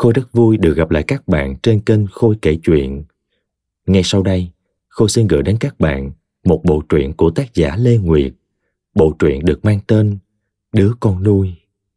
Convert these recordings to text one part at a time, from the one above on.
Khôi rất vui được gặp lại các bạn trên kênh Khôi kể chuyện. Ngay sau đây, Khôi xin gửi đến các bạn một bộ truyện của tác giả Lê Nguyệt. Bộ truyện được mang tên Đứa Con Nuôi.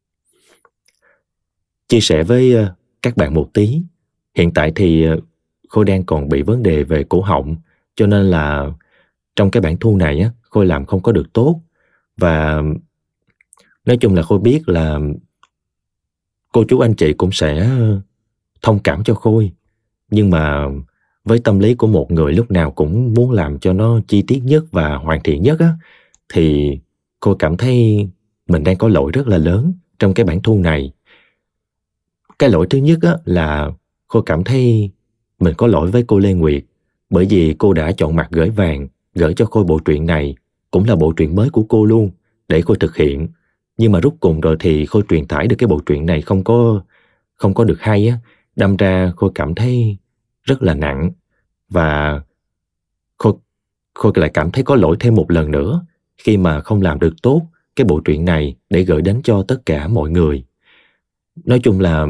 Chia sẻ với các bạn một tí. Hiện tại thì Khôi đang còn bị vấn đề về cổ họng, cho nên là trong cái bản thu này Khôi làm không có được tốt. Và nói chung là Khôi biết là cô chú anh chị cũng sẽ thông cảm cho Khôi. Nhưng mà với tâm lý của một người lúc nào cũng muốn làm cho nó chi tiết nhất và hoàn thiện nhất thì Khôi cảm thấy mình đang có lỗi rất là lớn trong cái bản thu này. Cái lỗi thứ nhất là Khôi cảm thấy mình có lỗi với cô Lê Nguyệt, bởi vì cô đã chọn mặt gửi vàng gửi cho Khôi bộ truyện này, cũng là bộ truyện mới của cô luôn, để Khôi thực hiện. Nhưng mà rút cùng rồi thì Khôi truyền tải được cái bộ truyện này không có được hay đâm ra Khôi cảm thấy rất là nặng. Và Khôi lại cảm thấy có lỗi thêm một lần nữa khi mà không làm được tốt cái bộ truyện này để gửi đến cho tất cả mọi người. Nói chung là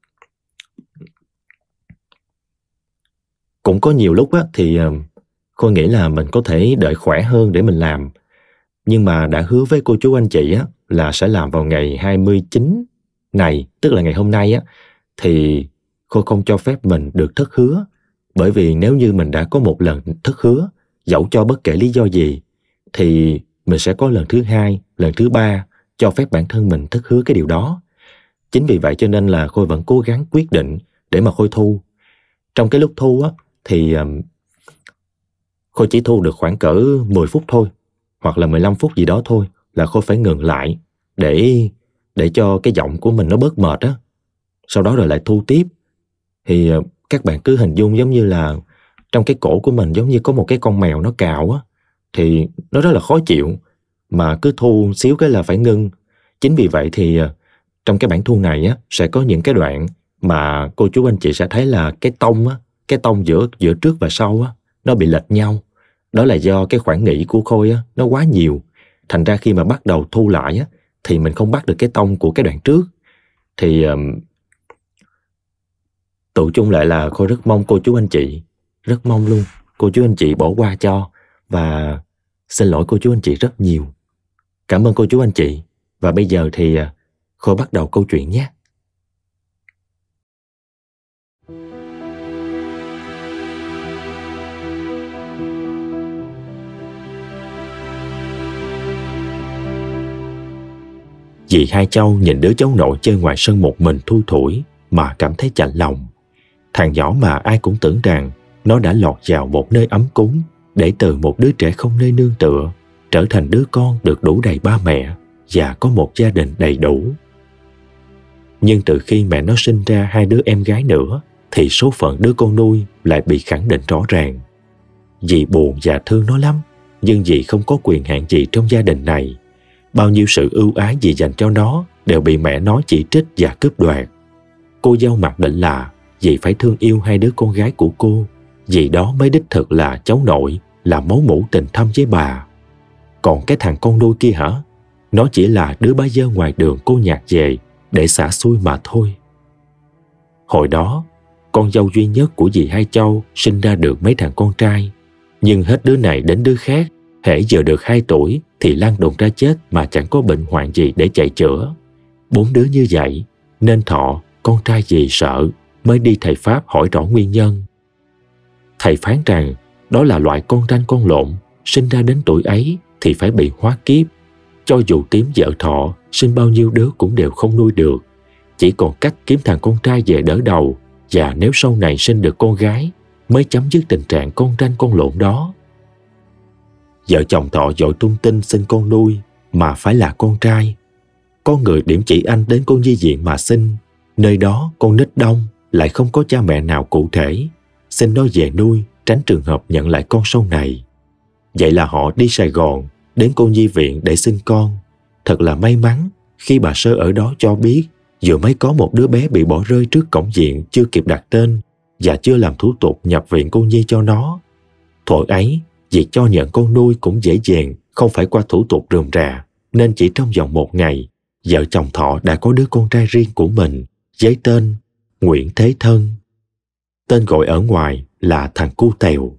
cũng có nhiều lúc thì Khôi nghĩ là mình có thể đợi khỏe hơn để mình làm. Nhưng mà đã hứa với cô chú anh chị là sẽ làm vào ngày 29 này, tức là ngày hôm nay thì Khôi không cho phép mình được thất hứa. Bởi vì nếu như mình đã có một lần thất hứa, dẫu cho bất kể lý do gì, thì mình sẽ có lần thứ hai, lần thứ ba cho phép bản thân mình thất hứa cái điều đó. Chính vì vậy cho nên là Khôi vẫn cố gắng quyết định để mà Khôi thu. Trong cái lúc thu thì Khôi chỉ thu được khoảng cỡ 10 phút thôi, hoặc là 15 phút gì đó thôi, là Khôi phải ngừng lại để cho cái giọng của mình nó bớt mệt sau đó rồi lại thu tiếp. Thì các bạn cứ hình dung giống như là trong cái cổ của mình giống như có một cái con mèo nó cào thì nó rất là khó chịu, mà cứ thu xíu cái là phải ngưng. Chính vì vậy thì trong cái bản thu này sẽ có những cái đoạn mà cô chú anh chị sẽ thấy là cái tông giữa trước và sau nó bị lệch nhau. Đó là do cái khoảng nghỉ của Khôi nó quá nhiều. Thành ra khi mà bắt đầu thu lại thì mình không bắt được cái tông của cái đoạn trước. Thì tụ chung lại là Khôi rất mong cô chú anh chị, rất mong luôn cô chú anh chị bỏ qua cho. Và xin lỗi cô chú anh chị rất nhiều. Cảm ơn cô chú anh chị. Và bây giờ thì Khôi bắt đầu câu chuyện nhé. Dì Hai Châu nhìn đứa cháu nội chơi ngoài sân một mình thui thủi mà cảm thấy chạnh lòng. Thằng nhỏ mà ai cũng tưởng rằng nó đã lọt vào một nơi ấm cúng, để từ một đứa trẻ không nơi nương tựa trở thành đứa con được đủ đầy ba mẹ và có một gia đình đầy đủ. Nhưng từ khi mẹ nó sinh ra hai đứa em gái nữa thì số phận đứa con nuôi lại bị khẳng định rõ ràng. Dì buồn và thương nó lắm, nhưng dì không có quyền hạn gì trong gia đình này. Bao nhiêu sự ưu ái dì dành cho nó đều bị mẹ nó chỉ trích và cướp đoạt. Cô dâu mặc định là dì phải thương yêu hai đứa con gái của cô, vì đó mới đích thực là cháu nội, là máu mủ tình thâm với bà. Còn cái thằng con nuôi kia hả? Nó chỉ là đứa bá dơ ngoài đường cô nhặt về để xả xui mà thôi. Hồi đó, con dâu duy nhất của dì Hai Châu sinh ra được mấy thằng con trai, nhưng hết đứa này đến đứa khác, hễ giờ được 2 tuổi thì lăn đùng ra chết mà chẳng có bệnh hoạn gì để chạy chữa. 4 đứa như vậy, nên Thọ, con trai dì sợ, mới đi thầy Pháp hỏi rõ nguyên nhân. Thầy phán rằng đó là loại con ranh con lộn, sinh ra đến tuổi ấy thì phải bị hóa kiếp. Cho dù tím vợ Thọ sinh bao nhiêu đứa cũng đều không nuôi được, chỉ còn cách kiếm thằng con trai về đỡ đầu, và nếu sau này sinh được con gái mới chấm dứt tình trạng con ranh con lộn đó. Vợ chồng Thọ vội tung tin sinh con nuôi mà phải là con trai. Có người điểm chỉ anh đến con nhi viện mà sinh, nơi đó con nít đông, lại không có cha mẹ nào cụ thể, xin nó về nuôi, tránh trường hợp nhận lại con sau này. Vậy là họ đi Sài Gòn, đến cô nhi viện để sinh con. Thật là may mắn khi bà Sơ ở đó cho biết vừa mới có một đứa bé bị bỏ rơi trước cổng viện, chưa kịp đặt tên và chưa làm thủ tục nhập viện cô nhi cho nó. Thuở ấy, việc cho nhận con nuôi cũng dễ dàng, không phải qua thủ tục rườm rà, nên chỉ trong vòng 1 ngày, vợ chồng Thọ đã có đứa con trai riêng của mình, với tên Nguyễn Thế Thân. Tên gọi ở ngoài là thằng Cu Tèo.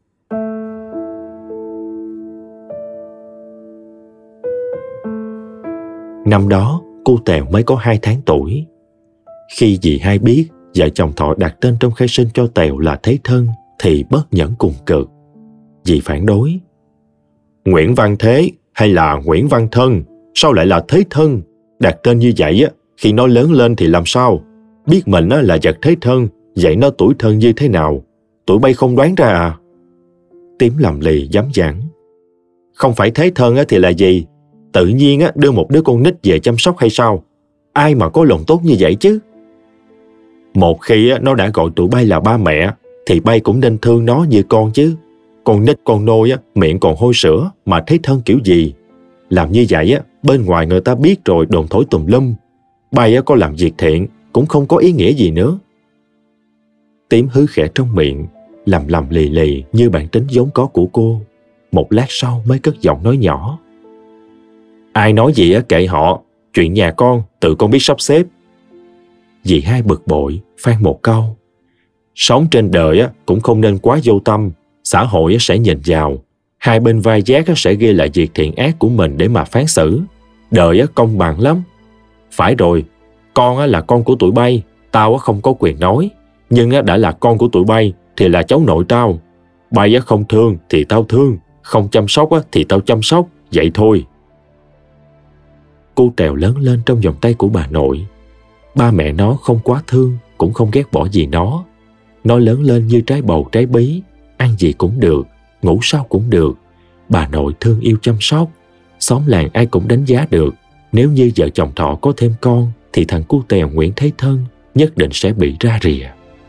Năm đó, Cu Tèo mới có 2 tháng tuổi. Khi dì hai biết vợ chồng Thọ đặt tên trong khai sinh cho Tèo là Thế Thân thì bất nhẫn cùng cực. Dì phản đối. Nguyễn Văn Thế hay là Nguyễn Văn Thân, sao lại là Thế Thân? Đặt tên như vậy khi nó lớn lên thì làm sao? Biết mình là vật thế thân, vậy nó tuổi thân như thế nào? Tụi bay không đoán ra à? Tím lầm lì dám dẳng. Không phải thế thân thì là gì? Tự nhiên đưa một đứa con nít về chăm sóc hay sao? Ai mà có lòng tốt như vậy chứ? Một khi nó đã gọi tụi bay là ba mẹ, thì bay cũng nên thương nó như con chứ. Con nít con nôi miệng còn hôi sữa mà thế thân kiểu gì? Làm như vậy bên ngoài người ta biết rồi đồn thổi tùm lum. Bay có làm việc thiện cũng không có ý nghĩa gì nữa. Tím hứ khẽ trong miệng, lầm lì lì như bản tính vốn có của cô. Một lát sau mới cất giọng nói nhỏ. Ai nói gì kệ họ, chuyện nhà con tự con biết sắp xếp. Dì hai bực bội phàn một câu. Sống trên đời cũng không nên quá vô tâm, xã hội sẽ nhìn vào. Hai bên vai vác sẽ ghi lại việc thiện ác của mình để mà phán xử. Đời công bằng lắm. Phải rồi, con là con của tụi bay, tao không có quyền nói. Nhưng đã là con của tụi bay thì là cháu nội tao. Bay không thương thì tao thương, không chăm sóc thì tao chăm sóc, vậy thôi. Cô Tèo lớn lên trong vòng tay của bà nội. Ba mẹ nó không quá thương, cũng không ghét bỏ gì nó. Nó lớn lên như trái bầu trái bí, ăn gì cũng được, ngủ sao cũng được. Bà nội thương yêu chăm sóc. Xóm làng ai cũng đánh giá được, nếu như vợ chồng Thọ có thêm con thì thằng Cu Tèo Nguyễn Thế Thân nhất định sẽ bị ra rìa.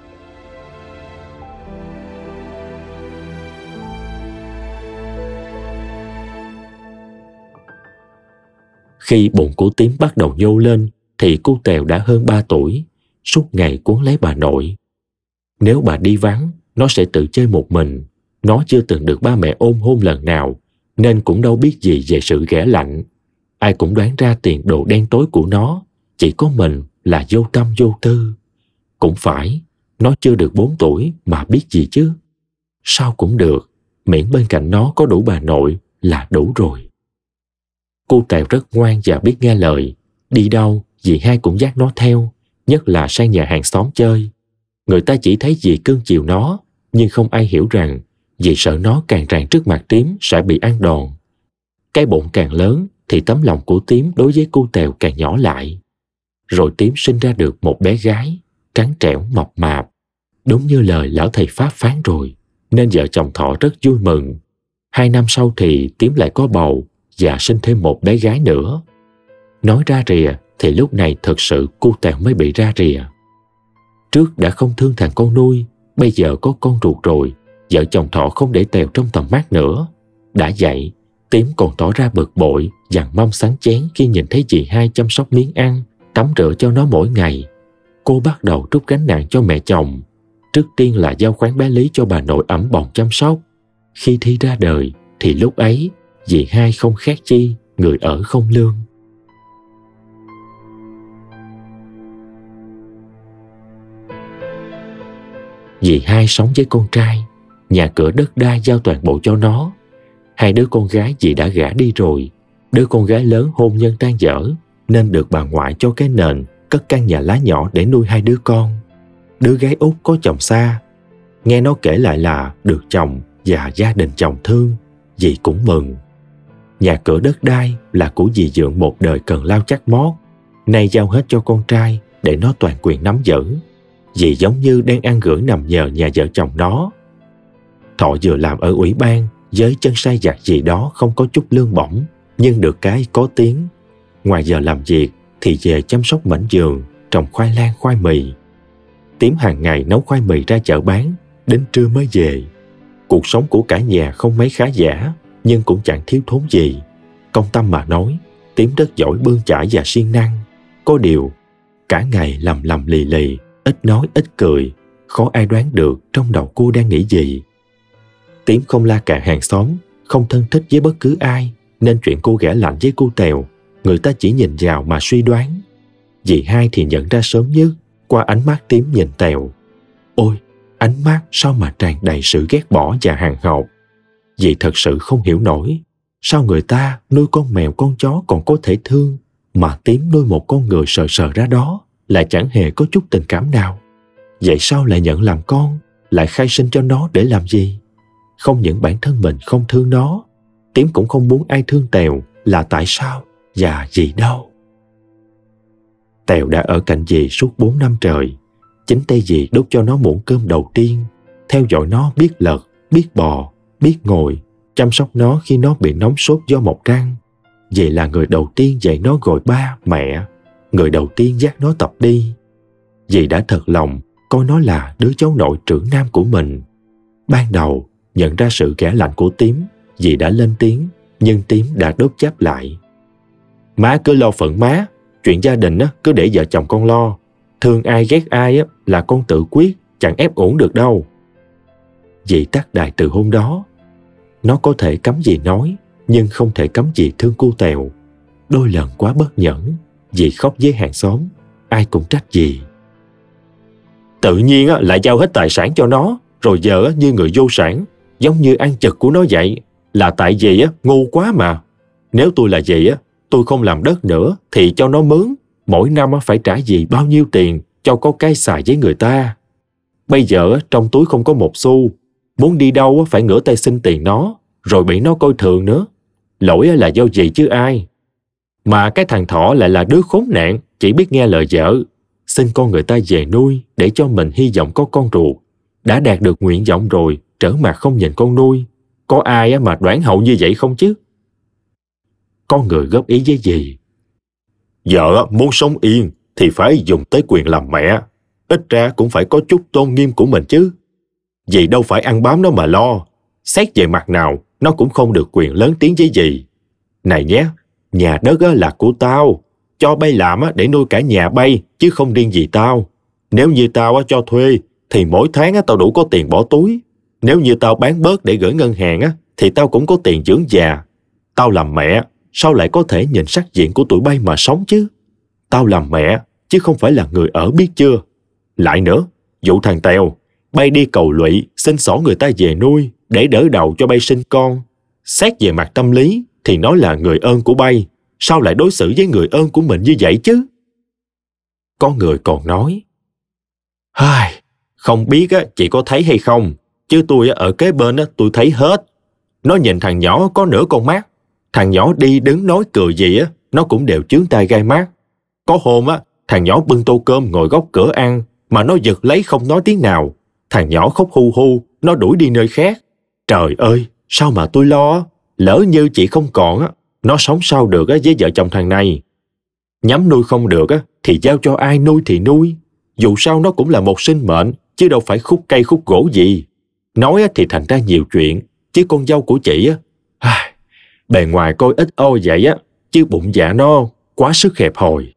Khi bụng của Tím bắt đầu nhô lên thì Cu Tèo đã hơn 3 tuổi, suốt ngày cuốn lấy bà nội. Nếu bà đi vắng, nó sẽ tự chơi một mình. Nó chưa từng được ba mẹ ôm hôn lần nào, nên cũng đâu biết gì về sự ghẻ lạnh. Ai cũng đoán ra tiền đồ đen tối của nó, chỉ có mình là vô tâm vô tư. Cũng phải, nó chưa được 4 tuổi mà biết gì chứ. Sao cũng được, miễn bên cạnh nó có đủ bà nội là đủ rồi. Cô Tèo rất ngoan và biết nghe lời. Đi đâu, dì hai cũng dắt nó theo, nhất là sang nhà hàng xóm chơi. Người ta chỉ thấy dì cưng chiều nó, nhưng không ai hiểu rằng dì sợ nó càng ràng trước mặt Tím sẽ bị ăn đòn. Cái bụng càng lớn thì tấm lòng của Tím đối với cô Tèo càng nhỏ lại. Rồi Tím sinh ra được một bé gái, trắng trẻo mập mạp. Đúng như lời lão thầy Pháp phán rồi, nên vợ chồng Thọ rất vui mừng. 2 năm sau thì Tím lại có bầu và sinh thêm một bé gái nữa. Nói ra rìa thì lúc này thực sự cô Tèo mới bị ra rìa. Trước đã không thương thằng con nuôi, bây giờ có con ruột rồi, vợ chồng Thọ không để Tèo trong tầm mắt nữa. Đã vậy, Tím còn tỏ ra bực bội, dằn mâm sắn chén khi nhìn thấy dì hai chăm sóc miếng ăn, tắm rửa cho nó mỗi ngày. Cô bắt đầu trút gánh nặng cho mẹ chồng. Trước tiên là giao khoán bé Lý cho bà nội ẵm bồng chăm sóc. Khi Thi ra đời thì lúc ấy dì hai không khác chi người ở không lương. Dì hai sống với con trai, nhà cửa đất đai giao toàn bộ cho nó. 2 đứa con gái dì đã gả đi rồi. Đứa con gái lớn hôn nhân tan dở nên được bà ngoại cho cái nền cất căn nhà lá nhỏ để nuôi 2 đứa con. Đứa gái út có chồng xa, nghe nó kể lại là được chồng và gia đình chồng thương, dì cũng mừng. Nhà cửa đất đai là của dì Dượng một đời cần lao chắc mót, nay giao hết cho con trai để nó toàn quyền nắm giữ. Dì giống như đang ăn gửi nằm nhờ nhà vợ chồng nó. Thọ vừa làm ở ủy ban với chân sai vặt gì đó không có chút lương bổng, nhưng được cái có tiếng. Ngoài giờ làm việc thì về chăm sóc mảnh vườn, trồng khoai lang khoai mì. Tím hàng ngày nấu khoai mì ra chợ bán, đến trưa mới về. Cuộc sống của cả nhà không mấy khá giả, nhưng cũng chẳng thiếu thốn gì. Công tâm mà nói, Tím rất giỏi bươn chải và siêng năng. Có điều, cả ngày lầm lì lì, ít nói ít cười, khó ai đoán được trong đầu cô đang nghĩ gì. Tím không la cà hàng xóm, không thân thích với bất cứ ai, nên chuyện cô ghẻ lạnh với cô Tèo, người ta chỉ nhìn vào mà suy đoán. Dì hai thì nhận ra sớm nhất, qua ánh mắt Tím nhìn Tèo. Ôi, ánh mắt sao mà tràn đầy sự ghét bỏ và hằn học. Dì thật sự không hiểu nổi, sao người ta nuôi con mèo con chó còn có thể thương, mà Tím nuôi một con người sờ sờ ra đó lại chẳng hề có chút tình cảm nào. Vậy sao lại nhận làm con, lại khai sinh cho nó để làm gì? Không những bản thân mình không thương nó, Tím cũng không muốn ai thương Tèo, là tại sao và gì đâu. Tèo đã ở cạnh dì suốt 4 năm trời. Chính tay dì đút cho nó muỗng cơm đầu tiên, theo dõi nó biết lật, biết bò, biết ngồi, chăm sóc nó khi nó bị nóng sốt do mọc răng. Dì là người đầu tiên dạy nó gọi ba, mẹ, người đầu tiên dắt nó tập đi. Dì đã thật lòng coi nó là đứa cháu nội trưởng nam của mình. Ban đầu, nhận ra sự ghẻ lạnh của Tím, dì đã lên tiếng, nhưng Tím đã đốt cháp lại. Má cứ lo phận má, chuyện gia đình cứ để vợ chồng con lo. Thương ai ghét ai là con tự quyết, chẳng ép uổng được đâu. Dì tắt đài từ hôm đó. Nó có thể cấm dì nói, nhưng không thể cấm dì thương cô Tèo. Đôi lần quá bất nhẫn, dì khóc với hàng xóm, ai cũng trách dì. Tự nhiên lại giao hết tài sản cho nó, rồi giờ như người vô sản, giống như ăn chực của nó vậy. Là tại dì ngu quá mà. Nếu tôi là dì tôi không làm đất nữa thì cho nó mướn. Mỗi năm phải trả dì bao nhiêu tiền cho có cái xài với người ta. Bây giờ trong túi không có một xu, muốn đi đâu phải ngửa tay xin tiền nó, rồi bị nó coi thường nữa. Lỗi là do dì chứ ai. Mà cái thằng Thọ lại là đứa khốn nạn, chỉ biết nghe lời vợ, xin con người ta về nuôi để cho mình hy vọng có con ruột. Đã đạt được nguyện vọng rồi, trở mặt không nhìn con nuôi. Có ai mà đoản hậu như vậy không chứ? Con người góp ý với dì. Vợ muốn sống yên thì phải dùng tới quyền làm mẹ. Ít ra cũng phải có chút tôn nghiêm của mình chứ. Dì đâu phải ăn bám nó mà lo. Xét về mặt nào, nó cũng không được quyền lớn tiếng với dì. Này nhé, nhà đất là của tao. Cho bay làm để nuôi cả nhà bay, chứ không riêng gì tao. Nếu như tao cho thuê, thì mỗi tháng tao đủ có tiền bỏ túi. Nếu như tao bán bớt để gửi ngân hàng thì tao cũng có tiền dưỡng già. Tao làm mẹ, sao lại có thể nhìn sắc diện của tụi bay mà sống chứ? Tao làm mẹ, chứ không phải là người ở, biết chưa? Lại nữa, vụ thằng Tèo, bay đi cầu lụy, xin xỏ người ta về nuôi, để đỡ đầu cho bay sinh con. Xét về mặt tâm lý, thì nó là người ơn của bay. Sao lại đối xử với người ơn của mình như vậy chứ? Có người còn nói, không biết chị có thấy hay không, chứ tôi ở kế bên tôi thấy hết. Nó nhìn thằng nhỏ có nửa con mắt. Thằng nhỏ đi đứng nói cười gì nó cũng đều chướng tai gai mắt. Có hôm thằng nhỏ bưng tô cơm ngồi góc cửa ăn, mà nó giật lấy không nói tiếng nào. Thằng nhỏ khóc hu hu, nó đuổi đi nơi khác. Trời ơi, sao mà tôi lo, lỡ như chị không còn nó sống sao được với vợ chồng thằng này. Nhắm nuôi không được thì giao cho ai nuôi thì nuôi. Dù sao nó cũng là một sinh mệnh, chứ đâu phải khúc cây khúc gỗ gì. Nói thì thành ra nhiều chuyện, chứ con dâu của chị bề ngoài coi ít ôi vậy chứ bụng dạ nó quá sức hẹp hòi.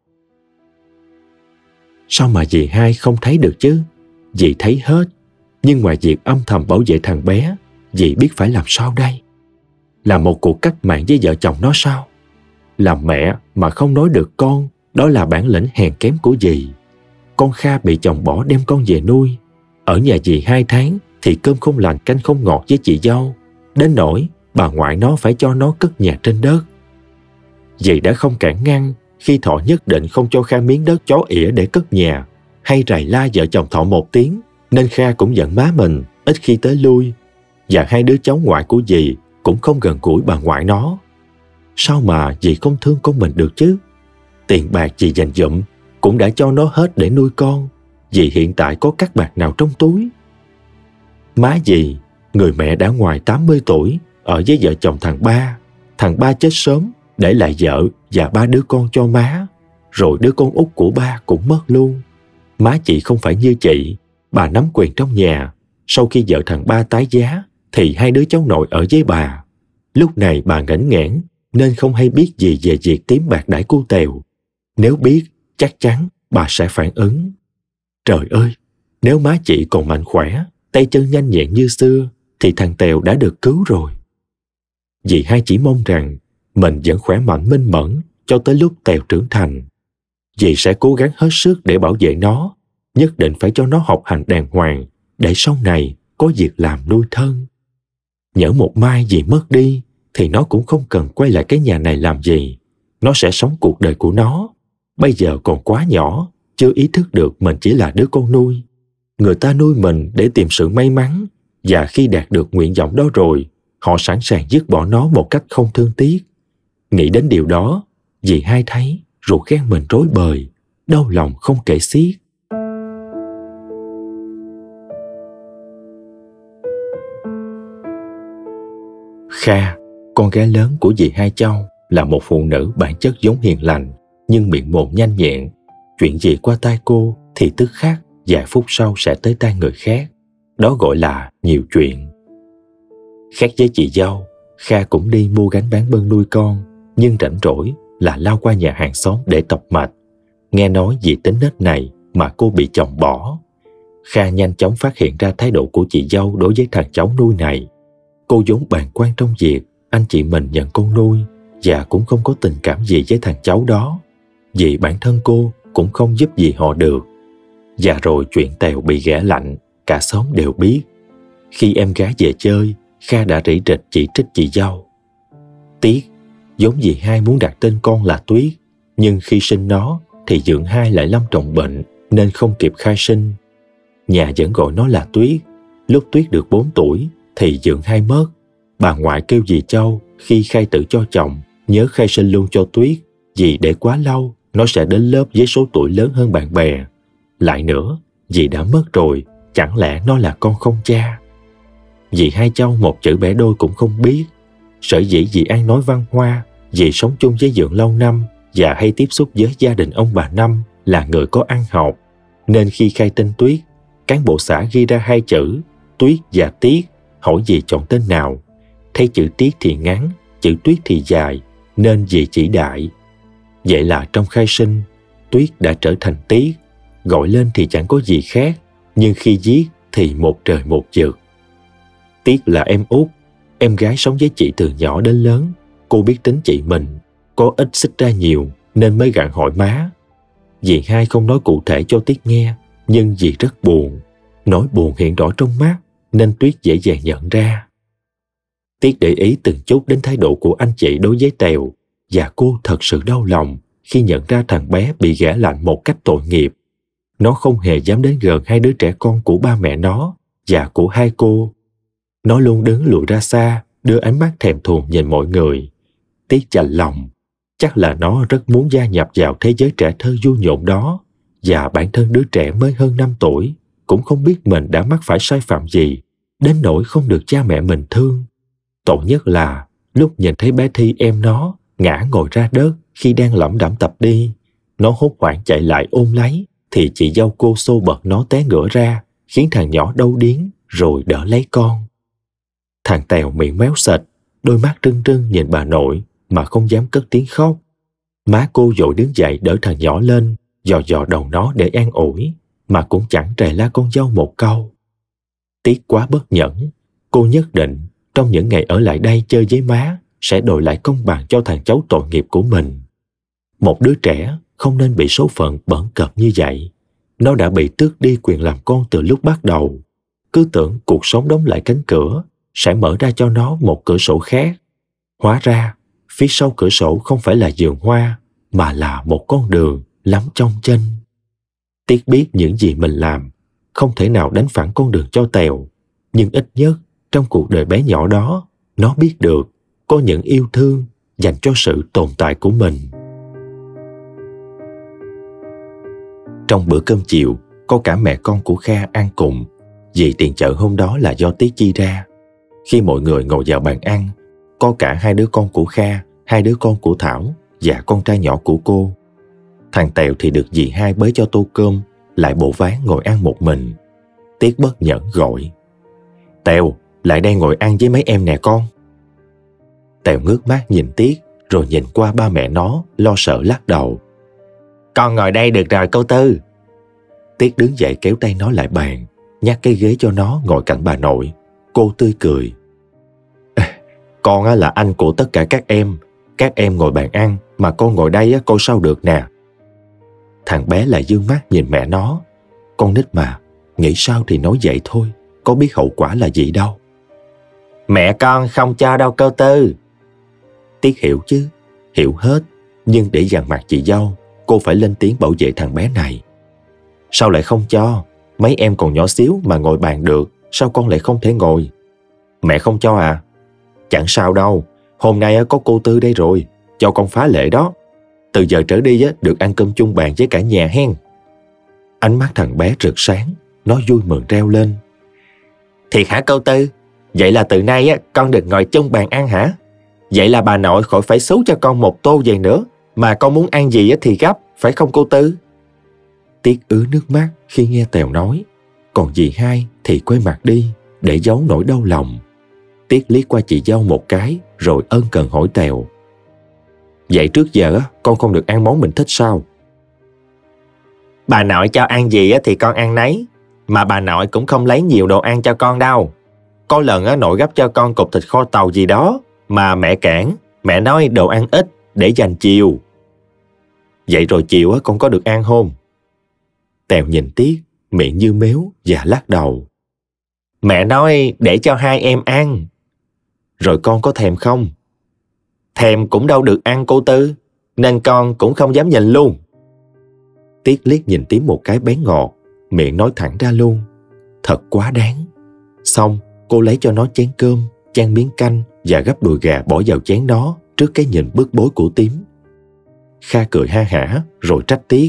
Sao mà dì hai không thấy được chứ? Dì thấy hết, nhưng ngoài việc âm thầm bảo vệ thằng bé, dì biết phải làm sao đây? Là một cuộc cách mạng với vợ chồng nó sao? Làm mẹ mà không nói được con, đó là bản lĩnh hèn kém của dì. Con Kha bị chồng bỏ đem con về nuôi. Ở nhà dì 2 tháng thì cơm không lành canh không ngọt với chị dâu. Đến nỗi bà ngoại nó phải cho nó cất nhà trên đất. Dì đã không cản ngăn khi Thọ nhất định không cho Kha miếng đất chó ỉa để cất nhà, hay rầy la vợ chồng Thọ một tiếng, nên Kha cũng giận má mình, ít khi tới lui. Và 2 đứa cháu ngoại của dì cũng không gần gũi bà ngoại nó. Sao mà dì không thương con mình được chứ? Tiền bạc dì dành dụm cũng đã cho nó hết để nuôi con. Dì hiện tại có cát bạc nào trong túi? Má dì, người mẹ đã ngoài 80 tuổi, ở với vợ chồng thằng Ba. Thằng Ba chết sớm, để lại vợ và 3 đứa con cho má. Rồi đứa con út của ba cũng mất luôn. Má chị không phải như chị, bà nắm quyền trong nhà. Sau khi vợ thằng Ba tái giá, thì 2 đứa cháu nội ở với bà. Lúc này bà ngẩn ngẽn, nên không hay biết gì về việc Tím bạc đãi cô Tèo. Nếu biết, chắc chắn bà sẽ phản ứng. Trời ơi, nếu má chị còn mạnh khỏe, tay chân nhanh nhẹn như xưa, thì thằng Tèo đã được cứu rồi. Dì hai chỉ mong rằng mình vẫn khỏe mạnh minh mẫn cho tới lúc Tèo trưởng thành. Dì sẽ cố gắng hết sức để bảo vệ nó, nhất định phải cho nó học hành đàng hoàng, để sau này có việc làm nuôi thân. Nhỡ một mai dì mất đi, thì nó cũng không cần quay lại cái nhà này làm gì. Nó sẽ sống cuộc đời của nó. Bây giờ còn quá nhỏ, chưa ý thức được mình chỉ là đứa con nuôi. Người ta nuôi mình để tìm sự may mắn, và khi đạt được nguyện vọng đó rồi, họ sẵn sàng dứt bỏ nó một cách không thương tiếc. Nghĩ đến điều đó, dì Hai thấy ruột gan mình rối bời, đau lòng không kể xiết. Kha, con gái lớn của dì Hai Châu, là một phụ nữ bản chất giống hiền lành, nhưng miệng mồm nhanh nhẹn. Chuyện gì qua tai cô thì tức khắc vài phút sau sẽ tới tai người khác. Đó gọi là nhiều chuyện. Khác với chị dâu, Kha cũng đi mua gánh bán bưng nuôi con, nhưng rảnh rỗi là lao qua nhà hàng xóm để tập mạch. Nghe nói vì tính nết này mà cô bị chồng bỏ. Kha nhanh chóng phát hiện ra thái độ của chị dâu đối với thằng cháu nuôi này. Cô vốn bàng quan trong việc anh chị mình nhận con nuôi, và cũng không có tình cảm gì với thằng cháu đó, vì bản thân cô cũng không giúp gì họ được. Và rồi chuyện Tèo bị ghẻ lạnh, cả xóm đều biết. Khi em gái về chơi, Kha đã rỉ rịch chỉ trích chị dâu. Tiếc, giống dì Hai muốn đặt tên con là Tuyết, nhưng khi sinh nó thì Dượng Hai lại lâm trọng bệnh nên không kịp khai sinh. Nhà vẫn gọi nó là Tuyết. Lúc Tuyết được 4 tuổi thì Dượng Hai mất. Bà ngoại kêu dì Châu khi khai tử cho chồng nhớ khai sinh luôn cho Tuyết, vì để quá lâu nó sẽ đến lớp với số tuổi lớn hơn bạn bè. Lại nữa, dì đã mất rồi, chẳng lẽ nó là con không cha? Dì Hai Châu một chữ bẻ đôi cũng không biết. Sở dĩ dì ăn nói văn hoa, dì sống chung với Dượng lâu năm và hay tiếp xúc với gia đình ông bà Năm là người có ăn học, nên khi khai tên Tuyết, cán bộ xã ghi ra 2 chữ Tuyết và Tiết, hỏi dì chọn tên nào. Thấy chữ Tiết thì ngắn, chữ Tuyết thì dài, nên dì chỉ đại. Vậy là trong khai sinh, Tuyết đã trở thành Tiết. Gọi lên thì chẳng có gì khác, nhưng khi viết thì một trời một vực. Tiết là em út, em gái sống với chị từ nhỏ đến lớn. Cô biết tính chị mình, có ít xích ra nhiều nên mới gặng hỏi má. Dì Hai không nói cụ thể cho Tiết nghe, nhưng dì rất buồn. Nỗi buồn hiện rõ trong mắt nên Tuyết dễ dàng nhận ra. Tiết để ý từng chút đến thái độ của anh chị đối với Tèo, và cô thật sự đau lòng khi nhận ra thằng bé bị ghẻ lạnh một cách tội nghiệp. Nó không hề dám đến gần 2 đứa trẻ con của ba mẹ nó và của hai cô. Nó luôn đứng lùi ra xa, đưa ánh mắt thèm thuồng nhìn mọi người. Tiết chạnh lòng, chắc là nó rất muốn gia nhập vào thế giới trẻ thơ vui nhộn đó, và bản thân đứa trẻ mới hơn 5 tuổi cũng không biết mình đã mắc phải sai phạm gì đến nỗi không được cha mẹ mình thương. Tội nhất là lúc nhìn thấy bé Thi em nó ngã ngồi ra đất khi đang lẩm đẩm tập đi, nó hốt hoảng chạy lại ôm lấy, thì chị dâu cô xô bật nó té ngửa ra, khiến thằng nhỏ đau điếng rồi đỡ lấy con. Thằng Tèo miệng méo sệt, đôi mắt trưng trưng nhìn bà nội mà không dám cất tiếng khóc. Má cô vội đứng dậy đỡ thằng nhỏ lên, dò dò đầu nó để an ủi, mà cũng chẳng trề la con dâu một câu. Tiết quá bất nhẫn, cô nhất định trong những ngày ở lại đây chơi với má sẽ đòi lại công bằng cho thằng cháu tội nghiệp của mình. Một đứa trẻ không nên bị số phận bẩn cợt như vậy. Nó đã bị tước đi quyền làm con từ lúc bắt đầu. Cứ tưởng cuộc sống đóng lại cánh cửa sẽ mở ra cho nó một cửa sổ khác. Hóa ra, phía sau cửa sổ không phải là vườn hoa, mà là một con đường lắm trong chênh. Tiết biết những gì mình làm không thể nào đánh phẳng con đường cho Tèo, nhưng ít nhất trong cuộc đời bé nhỏ đó, nó biết được có những yêu thương dành cho sự tồn tại của mình. Trong bữa cơm chiều, có cả mẹ con của Kha ăn cùng, vì tiền chợ hôm đó là do Tiết chi ra. Khi mọi người ngồi vào bàn ăn, có cả 2 đứa con của Kha, 2 đứa con của Thảo và con trai nhỏ của cô. Thằng Tèo thì được dì Hai bới cho tô cơm, lại bộ ván ngồi ăn một mình. Tiết bất nhẫn gọi: "Tèo, lại đây ngồi ăn với mấy em nè con." Tèo ngước mắt nhìn Tiết, rồi nhìn qua ba mẹ nó, lo sợ lắc đầu: "Con ngồi đây được rồi cô Tư." Tiết đứng dậy kéo tay nó lại bàn, nhắc cái ghế cho nó ngồi cạnh bà nội. Cô tươi cười: "Con là anh của tất cả các em ngồi bàn ăn, mà con ngồi đây coi sao được nè." Thằng bé lại dương mắt nhìn mẹ nó. Con nít mà, nghĩ sao thì nói vậy thôi, có biết hậu quả là gì đâu. Mẹ con không cho đâu cô Tư. Tiết hiểu chứ, hiểu hết, nhưng để dằn mặt chị dâu, cô phải lên tiếng bảo vệ thằng bé này. Sao lại không cho? Mấy em còn nhỏ xíu mà ngồi bàn được, sao con lại không thể ngồi? Mẹ không cho à? Chẳng sao đâu, hôm nay có cô Tư đây rồi, cho con phá lệ đó. Từ giờ trở đi được ăn cơm chung bàn với cả nhà hen. Ánh mắt thằng bé rực sáng, nó vui mừng reo lên. Thiệt hả cô Tư? Vậy là từ nay con được ngồi chung bàn ăn hả? Vậy là bà nội khỏi phải xú cho con một tô vậy nữa, mà con muốn ăn gì thì gấp, phải không cô Tư? Tiết ứa nước mắt khi nghe Tèo nói, còn dì hai thì quay mặt đi để giấu nỗi đau lòng. Tiết liếc qua chị dâu một cái rồi ân cần hỏi Tèo. Vậy trước giờ con không được ăn món mình thích sao? Bà nội cho ăn gì thì con ăn nấy, mà bà nội cũng không lấy nhiều đồ ăn cho con đâu. Có lần nội gấp cho con cục thịt kho tàu gì đó, mà mẹ cản, mẹ nói đồ ăn ít để dành chiều. Vậy rồi chiều con có được ăn không? Tèo nhìn Tiết, miệng như méo và lắc đầu. Mẹ nói để cho hai em ăn. Rồi con có thèm không? Thèm cũng đâu được ăn cô Tư, nên con cũng không dám nhìn luôn. Tiết liếc nhìn Tím một cái bén ngọt, miệng nói thẳng ra luôn. Thật quá đáng. Xong, cô lấy cho nó chén cơm, chan miếng canh và gắp đùi gà bỏ vào chén nó trước cái nhìn bức bối của Tím. Kha cười ha hả rồi trách Tiết.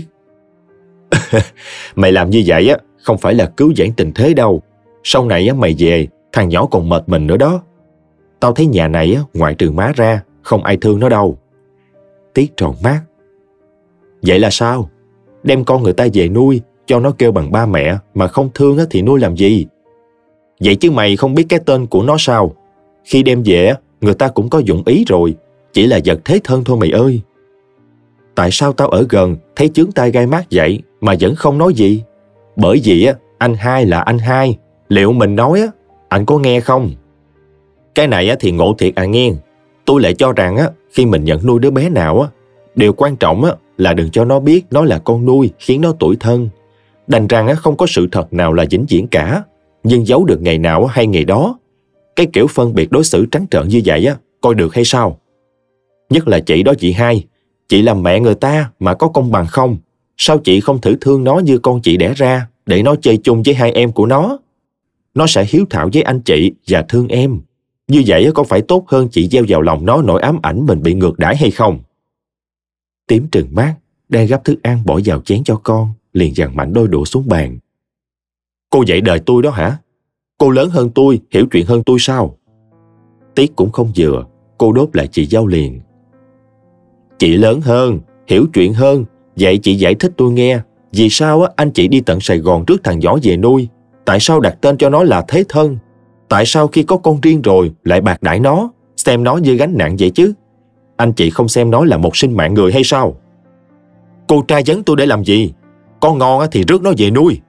Mày làm như vậy không phải là cứu vãn tình thế đâu. Sau này mày về, thằng nhỏ còn mệt mình nữa đó. Tao thấy nhà này ngoại trừ má ra, không ai thương nó đâu. Tiết tròn mắt. Vậy là sao? Đem con người ta về nuôi, cho nó kêu bằng ba mẹ, mà không thương thì nuôi làm gì? Vậy chứ mày không biết cái tên của nó sao? Khi đem về, người ta cũng có dụng ý rồi, chỉ là vật thế thân thôi mày ơi. Tại sao tao ở gần, thấy chướng tai gai mắt vậy, mà vẫn không nói gì? Bởi vì anh hai là anh hai, liệu mình nói anh có nghe không? Cái này thì ngộ thiệt nghe. Tôi lại cho rằng khi mình nhận nuôi đứa bé nào điều quan trọng là đừng cho nó biết nó là con nuôi, khiến nó tủi thân. Đành rằng không có sự thật nào là vĩnh viễn cả, nhưng giấu được ngày nào hay ngày đó. Cái kiểu phân biệt đối xử trắng trợn như vậy coi được hay sao? Nhất là chị đó chị hai, chị là mẹ người ta mà có công bằng không? Sao chị không thử thương nó như con chị đẻ ra, để nó chơi chung với hai em của nó? Nó sẽ hiếu thảo với anh chị và thương em. Như vậy có phải tốt hơn chị gieo vào lòng nó nỗi ám ảnh mình bị ngược đãi hay không? Tím trừng mắt, đang gắp thức ăn bỏ vào chén cho con, liền dằn mạnh đôi đũa xuống bàn. Cô dạy đời tôi đó hả? Cô lớn hơn tôi, hiểu chuyện hơn tôi sao? Tiết cũng không vừa, cô đốt lại chị dâu liền. Chị lớn hơn, hiểu chuyện hơn, vậy chị giải thích tôi nghe. Vì sao anh chị đi tận Sài Gòn rước thằng nhỏ về nuôi? Tại sao đặt tên cho nó là thế thân? Tại sao khi có con riêng rồi lại bạc đãi nó, xem nó như gánh nặng vậy chứ? Anh chị không xem nó là một sinh mạng người hay sao? Cô tra vấn tôi để làm gì? Con ngon thì rước nó về nuôi.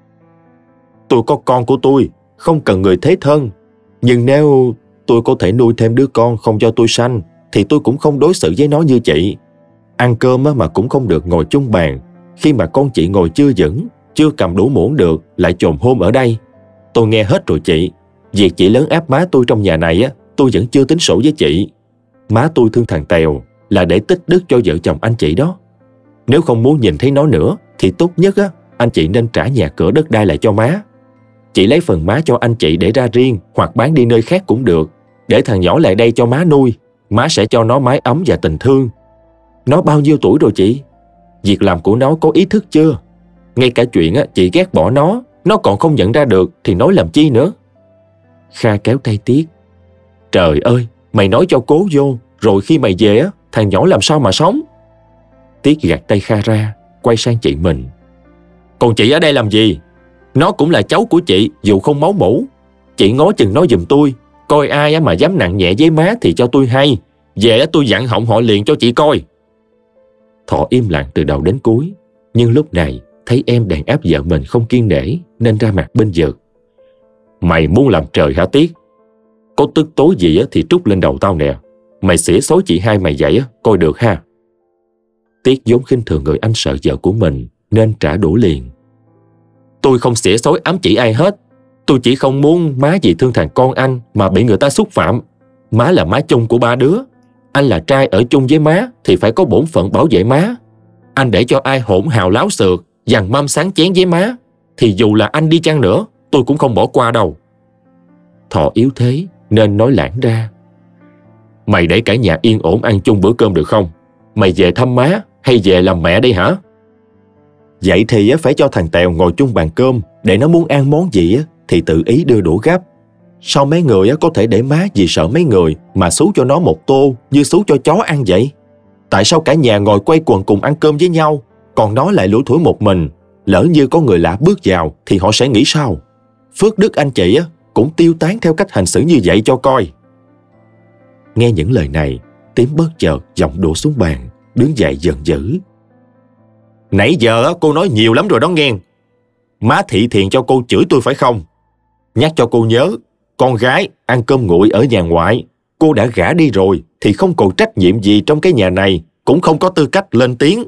Tôi có con của tôi, không cần người thế thân. Nhưng nếu tôi có thể nuôi thêm đứa con không do tôi sanh, thì tôi cũng không đối xử với nó như chị. Ăn cơm mà cũng không được ngồi chung bàn. Khi mà con chị ngồi chưa vững, chưa cầm đủ muỗng được, lại chồm hôn ở đây. Tôi nghe hết rồi chị. Việc chị lớn áp má tôi trong nhà này tôi vẫn chưa tính sổ với chị. Má tôi thương thằng Tèo là để tích đức cho vợ chồng anh chị đó. Nếu không muốn nhìn thấy nó nữa thì tốt nhất anh chị nên trả nhà cửa đất đai lại cho má. Chị lấy phần má cho anh chị để ra riêng, hoặc bán đi nơi khác cũng được, để thằng nhỏ lại đây cho má nuôi. Má sẽ cho nó mái ấm và tình thương. Nó bao nhiêu tuổi rồi chị? Việc làm của nó có ý thức chưa? Ngay cả chuyện chị ghét bỏ nó còn không nhận ra được thì nói làm chi nữa? Kha kéo tay Tiết. Trời ơi, mày nói cho cố vô, rồi khi mày về thằng nhỏ làm sao mà sống? Tiết gạt tay Kha ra, quay sang chị mình. Còn chị ở đây làm gì? Nó cũng là cháu của chị, dù không máu mủ. Chị ngó chừng nó giùm tôi, coi ai mà dám nặng nhẹ với má thì cho tôi hay. Về tôi dặn họng họ liền cho chị coi. Thọ im lặng từ đầu đến cuối, nhưng lúc này thấy em đàn áp vợ mình không kiên nể, nên ra mặt bênh vực. Mày muốn làm trời hả Tiết? Có tức tối gì thì trút lên đầu tao nè. Mày xỉa xối chị hai mày vậy coi được ha. Tiết vốn khinh thường người anh sợ vợ của mình, nên trả đũa liền. Tôi không xỉa xối ám chỉ ai hết. Tôi chỉ không muốn má vì thương thằng con anh mà bị người ta xúc phạm. Má là má chung của ba đứa. Anh là trai ở chung với má thì phải có bổn phận bảo vệ má. Anh để cho ai hỗn hào láo xược, dằn mâm sáng chén với má, thì dù là anh đi chăng nữa, tôi cũng không bỏ qua đâu. Thọ yếu thế nên nói lảng ra. Mày để cả nhà yên ổn ăn chung bữa cơm được không? Mày về thăm má hay về làm mẹ đây hả? Vậy thì phải cho thằng Tèo ngồi chung bàn cơm, để nó muốn ăn món gì thì tự ý đưa đũa gắp. Sao mấy người có thể để má vì sợ mấy người mà xú cho nó một tô như xú cho chó ăn vậy? Tại sao cả nhà ngồi quay quần cùng ăn cơm với nhau, còn nó lại lủi thủi một mình? Lỡ như có người lạ bước vào thì họ sẽ nghĩ sao? Phước đức anh chị cũng tiêu tán theo cách hành xử như vậy cho coi. Nghe những lời này, Tím bất chợt giọng đổ xuống bàn, đứng dậy giận dữ. Nãy giờ cô nói nhiều lắm rồi đó nghe. Má thị thiền cho cô chửi tôi phải không? Nhắc cho cô nhớ, con gái ăn cơm nguội ở nhà ngoại, cô đã gả đi rồi thì không còn trách nhiệm gì trong cái nhà này, cũng không có tư cách lên tiếng.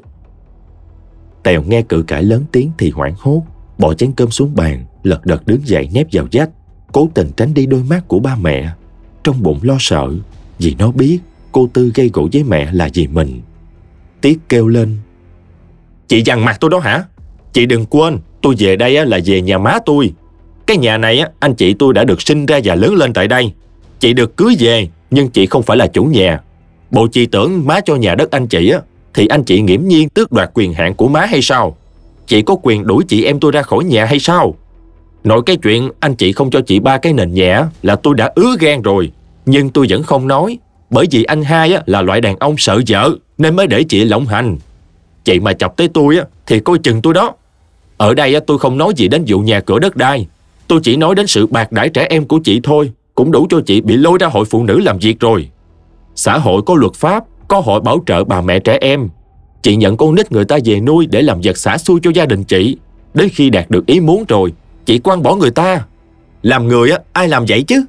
Tèo nghe cự cãi lớn tiếng thì hoảng hốt, bỏ chén cơm xuống bàn, lật đật đứng dậy nép vào vách, cố tình tránh đi đôi mắt của ba mẹ. Trong bụng lo sợ, vì nó biết cô Tư gây gổ với mẹ là vì mình. Tiết kêu lên. Chị dằn mặt tôi đó hả? Chị đừng quên, tôi về đây là về nhà má tôi. Cái nhà này anh chị tôi đã được sinh ra và lớn lên tại đây. Chị được cưới về, nhưng chị không phải là chủ nhà. Bộ chị tưởng má cho nhà đất anh chị thì anh chị nghiễm nhiên tước đoạt quyền hạn của má hay sao? Chị có quyền đuổi chị em tôi ra khỏi nhà hay sao? Nội cái chuyện anh chị không cho chị ba cái nền nhà là tôi đã ứa gan rồi. Nhưng tôi vẫn không nói, bởi vì anh hai là loại đàn ông sợ vợ nên mới để chị lộng hành. Chị mà chọc tới tôi thì coi chừng tôi đó. Ở đây tôi không nói gì đến vụ nhà cửa đất đai. Tôi chỉ nói đến sự bạc đãi trẻ em của chị thôi, cũng đủ cho chị bị lôi ra hội phụ nữ làm việc rồi. Xã hội có luật pháp, có hội bảo trợ bà mẹ trẻ em. Chị nhận con nít người ta về nuôi để làm vật xả xui cho gia đình chị. Đến khi đạt được ý muốn rồi, chị quăng bỏ người ta. Làm người ai làm vậy chứ?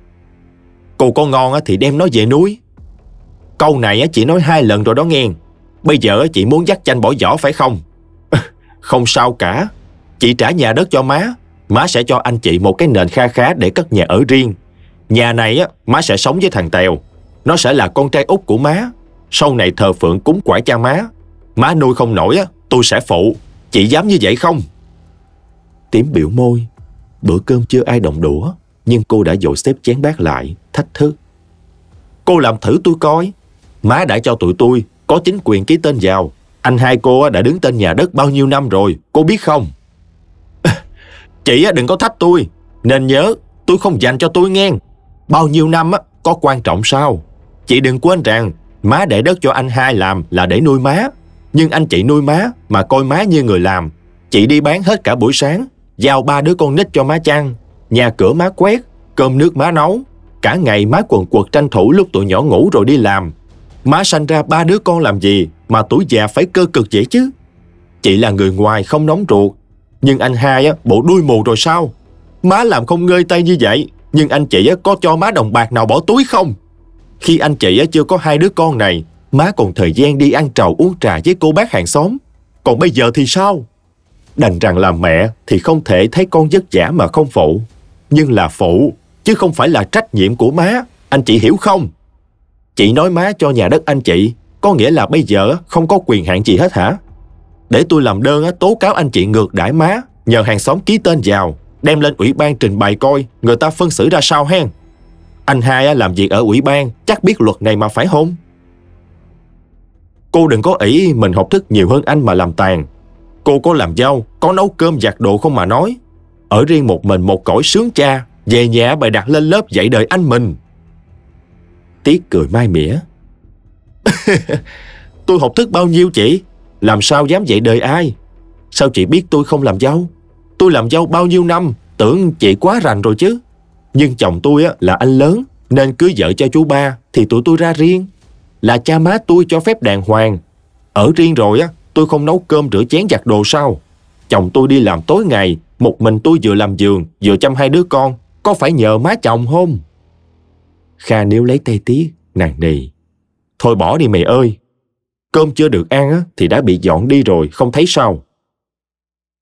Cô con ngon thì đem nó về nuôi. Câu này chị nói 2 lần rồi đó nghe. Bây giờ chị muốn dắt chanh bỏ vỏ phải không? Không sao cả. Chị trả nhà đất cho má, má sẽ cho anh chị một cái nền kha khá để cất nhà ở riêng. Nhà này má sẽ sống với thằng Tèo. Nó sẽ là con trai út của má. Sau này thờ phượng cúng quải cha má. Má nuôi không nổi tôi sẽ phụ. Chị dám như vậy không? Tím biểu môi. Bữa cơm chưa ai động đũa, nhưng cô đã vội xếp chén bát lại, thách thức. Cô làm thử tôi coi. Má đã cho tụi tôi có chính quyền ký tên vào. Anh hai cô đã đứng tên nhà đất bao nhiêu năm rồi, cô biết không? Chị đừng có thách tôi. Nên nhớ, tôi không dành cho tôi nghe. Bao nhiêu năm có quan trọng sao? Chị đừng quên rằng má để đất cho anh hai làm là để nuôi má. Nhưng anh chị nuôi má mà coi má như người làm. Chị đi bán hết cả buổi sáng, giao 3 đứa con nít cho má chăn, nhà cửa má quét, cơm nước má nấu. Cả ngày má quần quật tranh thủ lúc tụi nhỏ ngủ rồi đi làm. Má sanh ra 3 đứa con làm gì mà tuổi già phải cơ cực vậy chứ? Chị là người ngoài không nóng ruột, nhưng anh hai bộ đuôi mù rồi sao? Má làm không ngơi tay như vậy, nhưng anh chị có cho má đồng bạc nào bỏ túi không? Khi anh chị chưa có 2 đứa con này, má còn thời gian đi ăn trầu uống trà với cô bác hàng xóm. Còn bây giờ thì sao? Đành rằng làm mẹ thì không thể thấy con vất vả mà không phụ. Nhưng là phụ, chứ không phải là trách nhiệm của má. Anh chị hiểu không? Chị nói má cho nhà đất anh chị, có nghĩa là bây giờ không có quyền hạn gì hết hả? Để tôi làm đơn tố cáo anh chị ngược đãi má, nhờ hàng xóm ký tên vào, đem lên ủy ban trình bày coi người ta phân xử ra sao hen. Anh hai làm việc ở ủy ban, chắc biết luật này mà phải không? Cô đừng có ỷ mình học thức nhiều hơn anh mà làm tàn. Cô có làm dâu, có nấu cơm giặt đồ không mà nói. Ở riêng một mình một cõi sướng cha, về nhà bày đặt lên lớp dạy đời anh mình. Tiết cười mai mỉa. Tôi học thức bao nhiêu chị? Làm sao dám dạy đời ai? Sao chị biết tôi không làm dâu? Tôi làm dâu bao nhiêu năm, tưởng chị quá rành rồi chứ. Nhưng chồng tôi là anh lớn, nên cưới vợ cho chú ba thì tụi tôi ra riêng. Là cha má tôi cho phép đàng hoàng. Ở riêng rồi tôi không nấu cơm rửa chén giặt đồ sao? Chồng tôi đi làm tối ngày, một mình tôi vừa làm vườn, vừa chăm 2 đứa con. Có phải nhờ má chồng không? Kha níu lấy tay Tiết, nằng nì. Thôi bỏ đi mày ơi. Cơm chưa được ăn thì đã bị dọn đi rồi, không thấy sao?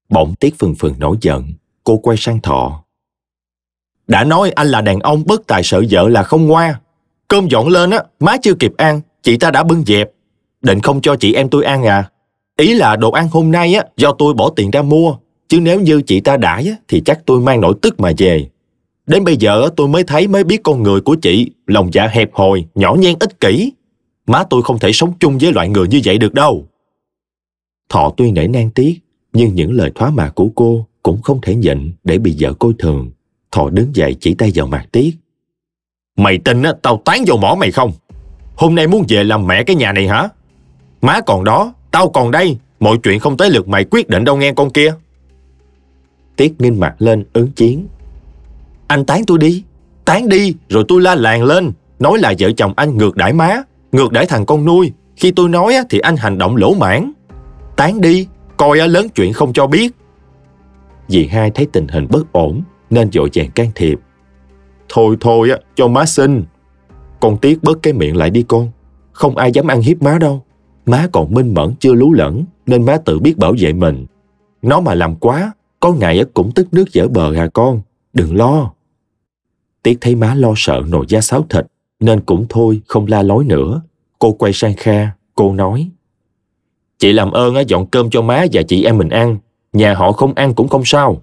Bỗng Tiết phừng phừng nổi giận. Cô quay sang Thọ. Đã nói anh là đàn ông bất tài sợ vợ là không ngoa. Cơm dọn lên á, má chưa kịp ăn, chị ta đã bưng dẹp. Định không cho chị em tôi ăn à? Ý là đồ ăn hôm nay á, do tôi bỏ tiền ra mua. Chứ nếu như chị ta đãi á, thì chắc tôi mang nỗi tức mà về. Đến bây giờ tôi mới biết con người của chị, lòng dạ hẹp hòi, nhỏ nhen ích kỷ. Má tôi không thể sống chung với loại người như vậy được đâu. Thọ tuy nể nang Tiết, nhưng những lời thoá mạ của cô cũng không thể nhịn để bị vợ coi thường. Thọ đứng dậy chỉ tay vào mặt Tiết. Mày tin á, tao tán vô mỏ mày không? Hôm nay muốn về làm mẹ cái nhà này hả? Má còn đó, tao còn đây. Mọi chuyện không tới lượt mày quyết định đâu nghe con kia. Tiết nghinh mặt lên ứng chiến. Anh tán tôi đi. Tán đi, rồi tôi la làng lên. Nói là vợ chồng anh ngược đãi má, ngược đãi thằng con nuôi. Khi tôi nói á, thì anh hành động lỗ mãng. Tán đi, coi á, lớn chuyện không cho biết. Dì hai thấy tình hình bất ổn nên vội vàng can thiệp. Thôi á, cho má xin. Con Tiết bớt cái miệng lại đi con. Không ai dám ăn hiếp má đâu. Má còn minh mẫn chưa lú lẫn, nên má tự biết bảo vệ mình. Nó mà làm quá, có ngày cũng tức nước vỡ bờ à con. Đừng lo. Tiết thấy má lo sợ nồi da sáo thịt, nên cũng thôi không la lối nữa. Cô quay sang Kha, cô nói. Chị làm ơn dọn cơm cho má và chị em mình ăn. Nhà họ không ăn cũng không sao.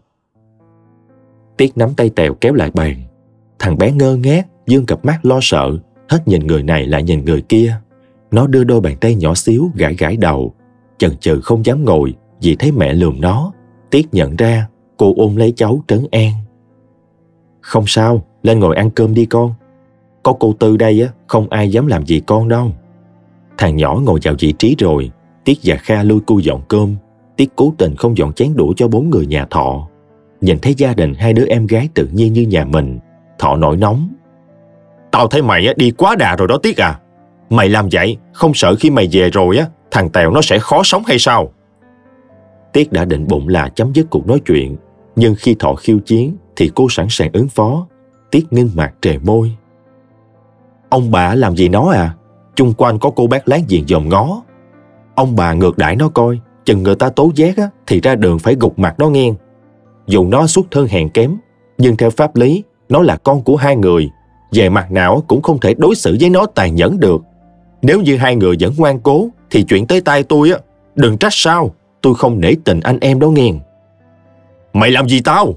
Tiết nắm tay Tèo kéo lại bàn. Thằng bé ngơ ngác, dương cặp mắt lo sợ, hết nhìn người này lại nhìn người kia. Nó đưa đôi bàn tay nhỏ xíu gãi gãi đầu, chần chừ không dám ngồi vì thấy mẹ lườm nó. Tiết nhận ra, cô ôm lấy cháu trấn an. Không sao, lên ngồi ăn cơm đi con. Có cô Tư đây không ai dám làm gì con đâu. Thằng nhỏ ngồi vào vị trí rồi. Tiết và Kha lui cui dọn cơm. Tiết cố tình không dọn chén đũa cho 4 người nhà Thọ. Nhìn thấy gia đình 2 đứa em gái tự nhiên như nhà mình, Thọ nổi nóng. Tao thấy mày đi quá đà rồi đó Tiết à. Mày làm vậy không sợ khi mày về rồi thằng Tèo nó sẽ khó sống hay sao? Tiết đã định bụng là chấm dứt cuộc nói chuyện, nhưng khi Thọ khiêu chiến thì cô sẵn sàng ứng phó. Tiết nghinh mặt trề môi. Ông bà làm gì nó à? Chung quanh có cô bác láng giềng dòm ngó. Ông bà ngược đãi nó coi, chừng người ta tố giác thì ra đường phải gục mặt nó nghe. Dù nó xuất thân hèn kém, nhưng theo pháp lý nó là con của 2 người. Về mặt nào cũng không thể đối xử với nó tàn nhẫn được. Nếu như 2 người vẫn ngoan cố thì chuyện tới tay tôi đừng trách sao. Tôi không nể tình anh em đó nghe. Mày làm gì tao?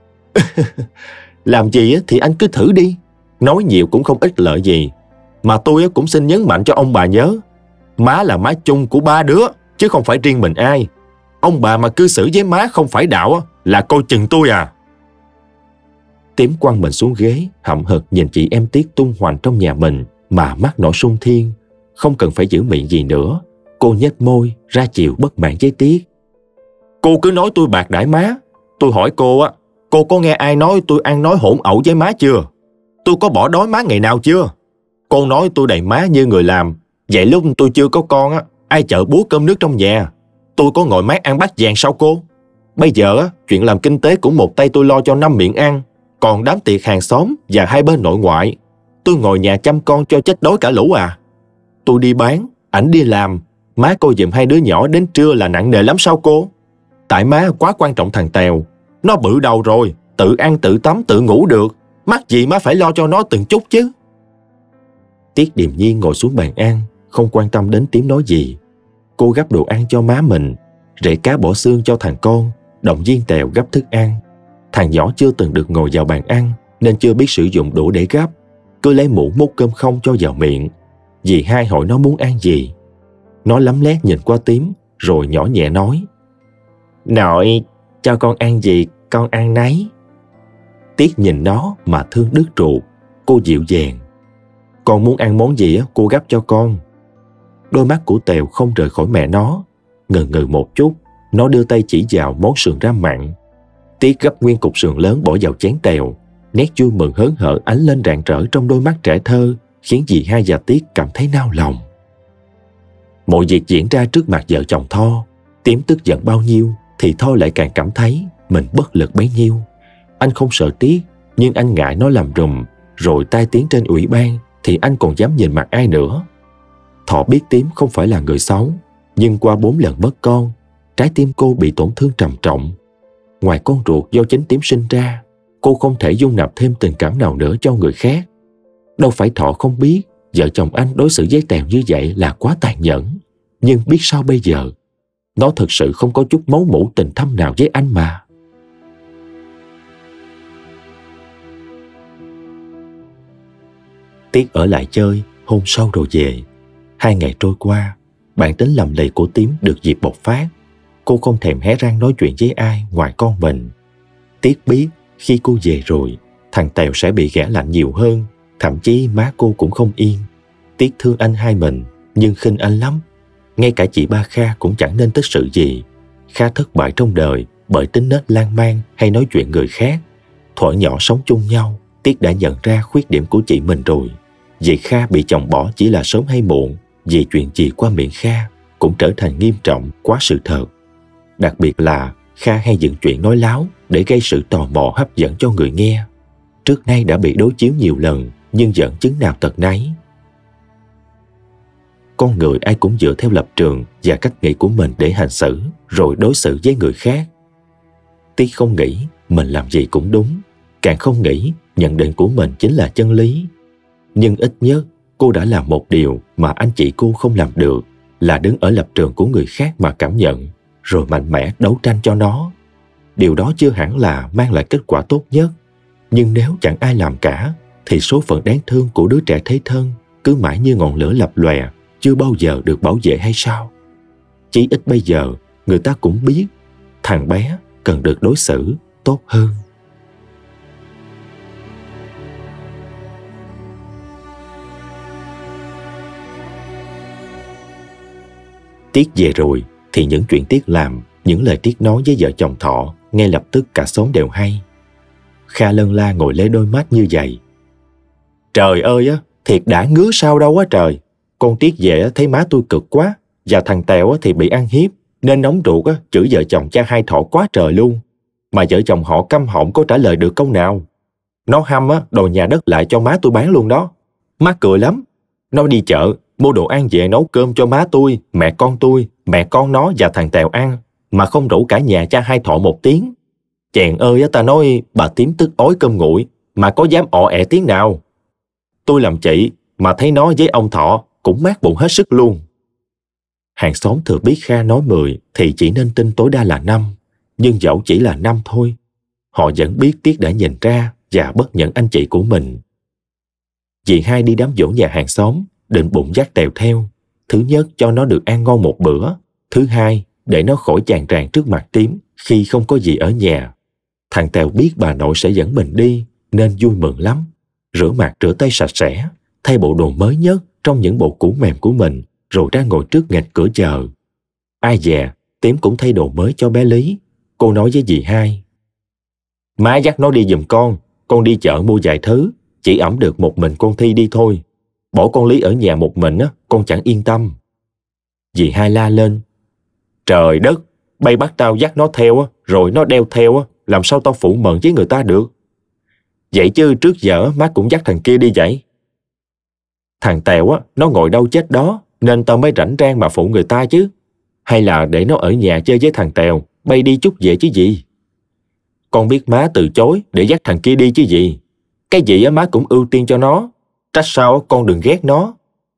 Làm gì thì anh cứ thử đi. Nói nhiều cũng không ích lợi gì. Mà tôi cũng xin nhấn mạnh cho ông bà nhớ, má là má chung của 3 đứa, chứ không phải riêng mình ai. Ông bà mà cư xử với má không phải đạo là coi chừng tôi à. Tím quăng mình xuống ghế, hậm hực nhìn chị em Tiết tung hoành trong nhà mình mà mắt nổi sung thiên. Không cần phải giữ miệng gì nữa. Cô nhếch môi ra chiều bất mãn với Tiết. Cô cứ nói tôi bạc đãi má. Tôi hỏi cô có nghe ai nói tôi ăn nói hỗn ẩu với má chưa? Tôi có bỏ đói má ngày nào chưa? Cô nói tôi đầy má như người làm. Vậy lúc tôi chưa có con ai chợ búa cơm nước trong nhà? Tôi có ngồi mát ăn bát vàng sao cô? Bây giờ chuyện làm kinh tế cũng một tay tôi lo cho 5 miệng ăn. Còn đám tiệc hàng xóm và 2 bên nội ngoại, tôi ngồi nhà chăm con cho chết đói cả lũ à? Tôi đi bán, ảnh đi làm, má cô giùm 2 đứa nhỏ đến trưa là nặng nề lắm sao cô? Tại má quá quan trọng thằng Tèo. Nó bự đầu rồi, tự ăn tự tắm tự ngủ được. Mắc gì má phải lo cho nó từng chút chứ. Tiết điềm nhiên ngồi xuống bàn ăn, không quan tâm đến tiếng nói gì. Cô gắp đồ ăn cho má mình, rễ cá bỏ xương cho thằng con, động viên Tèo gắp thức ăn. Thằng nhỏ chưa từng được ngồi vào bàn ăn nên chưa biết sử dụng đũa để gắp, cứ lấy muỗng múc cơm không cho vào miệng. Dì hai hỏi nó muốn ăn gì. Nó lấm lét nhìn qua Tím rồi nhỏ nhẹ nói: Nội, cho con ăn gì con ăn nấy. Tiết nhìn nó mà thương đứt ruột. Cô dịu dàng: Con muốn ăn món gì cô gắp cho con. Đôi mắt của Tèo không rời khỏi mẹ nó. Ngần ngừ một chút, nó đưa tay chỉ vào món sườn ram mặn. Tiết gấp nguyên cục sườn lớn bỏ vào chén Tèo. Nét vui mừng hớn hở ánh lên rạng rỡ trong đôi mắt trẻ thơ, khiến dì hai và Tiết cảm thấy nao lòng. Mọi việc diễn ra trước mặt vợ chồng Tho. Tím tức giận bao nhiêu thì Tho lại càng cảm thấy mình bất lực bấy nhiêu. Anh không sợ Tiết, nhưng anh ngại nó làm rùm, rồi tai tiếng trên ủy ban thì anh còn dám nhìn mặt ai nữa. Thọ biết Tím không phải là người xấu, nhưng qua 4 lần mất con, trái tim cô bị tổn thương trầm trọng. Ngoài con ruột do chính Tím sinh ra, cô không thể dung nạp thêm tình cảm nào nữa cho người khác. Đâu phải Thọ không biết vợ chồng anh đối xử với Tèo như vậy là quá tàn nhẫn. Nhưng biết sao bây giờ, nó thực sự không có chút máu mủ tình thâm nào với anh mà. Tiết ở lại chơi, hôm sau rồi về. 2 ngày trôi qua, bản tính lầm lì của Tím được dịp bộc phát. Cô không thèm hé răng nói chuyện với ai ngoài con mình. Tiết biết khi cô về rồi, thằng Tèo sẽ bị ghẻ lạnh nhiều hơn. Thậm chí má cô cũng không yên. Tiết thương anh hai mình, nhưng khinh anh lắm. Ngay cả chị Ba Kha cũng chẳng nên tích sự gì. Kha thất bại trong đời bởi tính nết lan man hay nói chuyện người khác. Thuở nhỏ sống chung nhau, Tiết đã nhận ra khuyết điểm của chị mình rồi. Vì Kha bị chồng bỏ chỉ là sớm hay muộn, vì chuyện gì qua miệng Kha cũng trở thành nghiêm trọng quá sự thật. Đặc biệt là Kha hay dựng chuyện nói láo để gây sự tò mò hấp dẫn cho người nghe. Trước nay đã bị đối chiếu nhiều lần, nhưng vẫn chứng nào tật nấy. Con người ai cũng dựa theo lập trường và cách nghĩ của mình để hành xử, rồi đối xử với người khác. Tiết không nghĩ mình làm gì cũng đúng, càng không nghĩ nhận định của mình chính là chân lý. Nhưng ít nhất cô đã làm một điều mà anh chị cô không làm được, là đứng ở lập trường của người khác mà cảm nhận, rồi mạnh mẽ đấu tranh cho nó. Điều đó chưa hẳn là mang lại kết quả tốt nhất, nhưng nếu chẳng ai làm cả, thì số phận đáng thương của đứa trẻ thế thân cứ mãi như ngọn lửa lập lòe, chưa bao giờ được bảo vệ hay sao? Chỉ ít bây giờ, người ta cũng biết thằng bé cần được đối xử tốt hơn. Tiết về rồi thì những chuyện Tiết làm, những lời Tiết nói với vợ chồng Thọ ngay lập tức cả xóm đều hay. Kha lân la ngồi lê đôi mắt như vậy. Trời ơi á, thiệt đã ngứa sao đâu á trời. Con Tiết về thấy má tôi cực quá, và thằng Tèo thì bị ăn hiếp, nên nóng ruột chửi vợ chồng cha hai Thọ quá trời luôn. Mà vợ chồng họ câm họng có trả lời được câu nào. Nó hăm đòi nhà đất lại cho má tôi bán luôn đó. Má cười lắm. Nó đi chợ mua đồ ăn về nấu cơm cho má tôi, mẹ con nó và thằng Tèo ăn, mà không rủ cả nhà cha hai Thọ một tiếng. Chèn ơi, ta nói bà Tím tức ói cơm nguội mà có dám ọ ẹ tiếng nào. Tôi làm chị mà thấy nó với ông Thọ cũng mát bụng hết sức luôn. Hàng xóm thừa biết Kha nói 10 thì chỉ nên tin tối đa là 5, nhưng dẫu chỉ là 5 thôi, họ vẫn biết Tiết đã nhìn ra và bất nhẫn anh chị của mình. Dì hai đi đám giỗ nhà hàng xóm, định bụng dắt Tèo theo. Thứ nhất cho nó được ăn ngon một bữa, thứ hai để nó khỏi chàng tràn trước mặt Tím khi không có gì ở nhà. Thằng Tèo biết bà nội sẽ dẫn mình đi nên vui mừng lắm. Rửa mặt rửa tay sạch sẽ, thay bộ đồ mới nhất trong những bộ cũ mềm của mình, rồi ra ngồi trước nghịch cửa chờ. Ai dè, Tím cũng thay đồ mới cho bé Lý. Cô nói với dì hai: Má dắt nó đi giùm con đi chợ mua vài thứ, chỉ ẵm được một mình con Thi đi thôi. Bỏ con Lý ở nhà một mình con chẳng yên tâm. Dì hai la lên: Trời đất, bay bắt tao dắt nó theo rồi nó đeo theo, làm sao tao phụ mận với người ta được? Vậy chứ trước giờ má cũng dắt thằng kia đi vậy. Thằng Tèo nó ngồi đâu chết đó, nên tao mới rảnh rang mà phụ người ta chứ. Hay là để nó ở nhà chơi với thằng Tèo, bay đi chút về chứ gì. Con biết má từ chối để dắt thằng kia đi chứ gì. Cái gì má cũng ưu tiên cho nó. Trách sao con đừng ghét nó.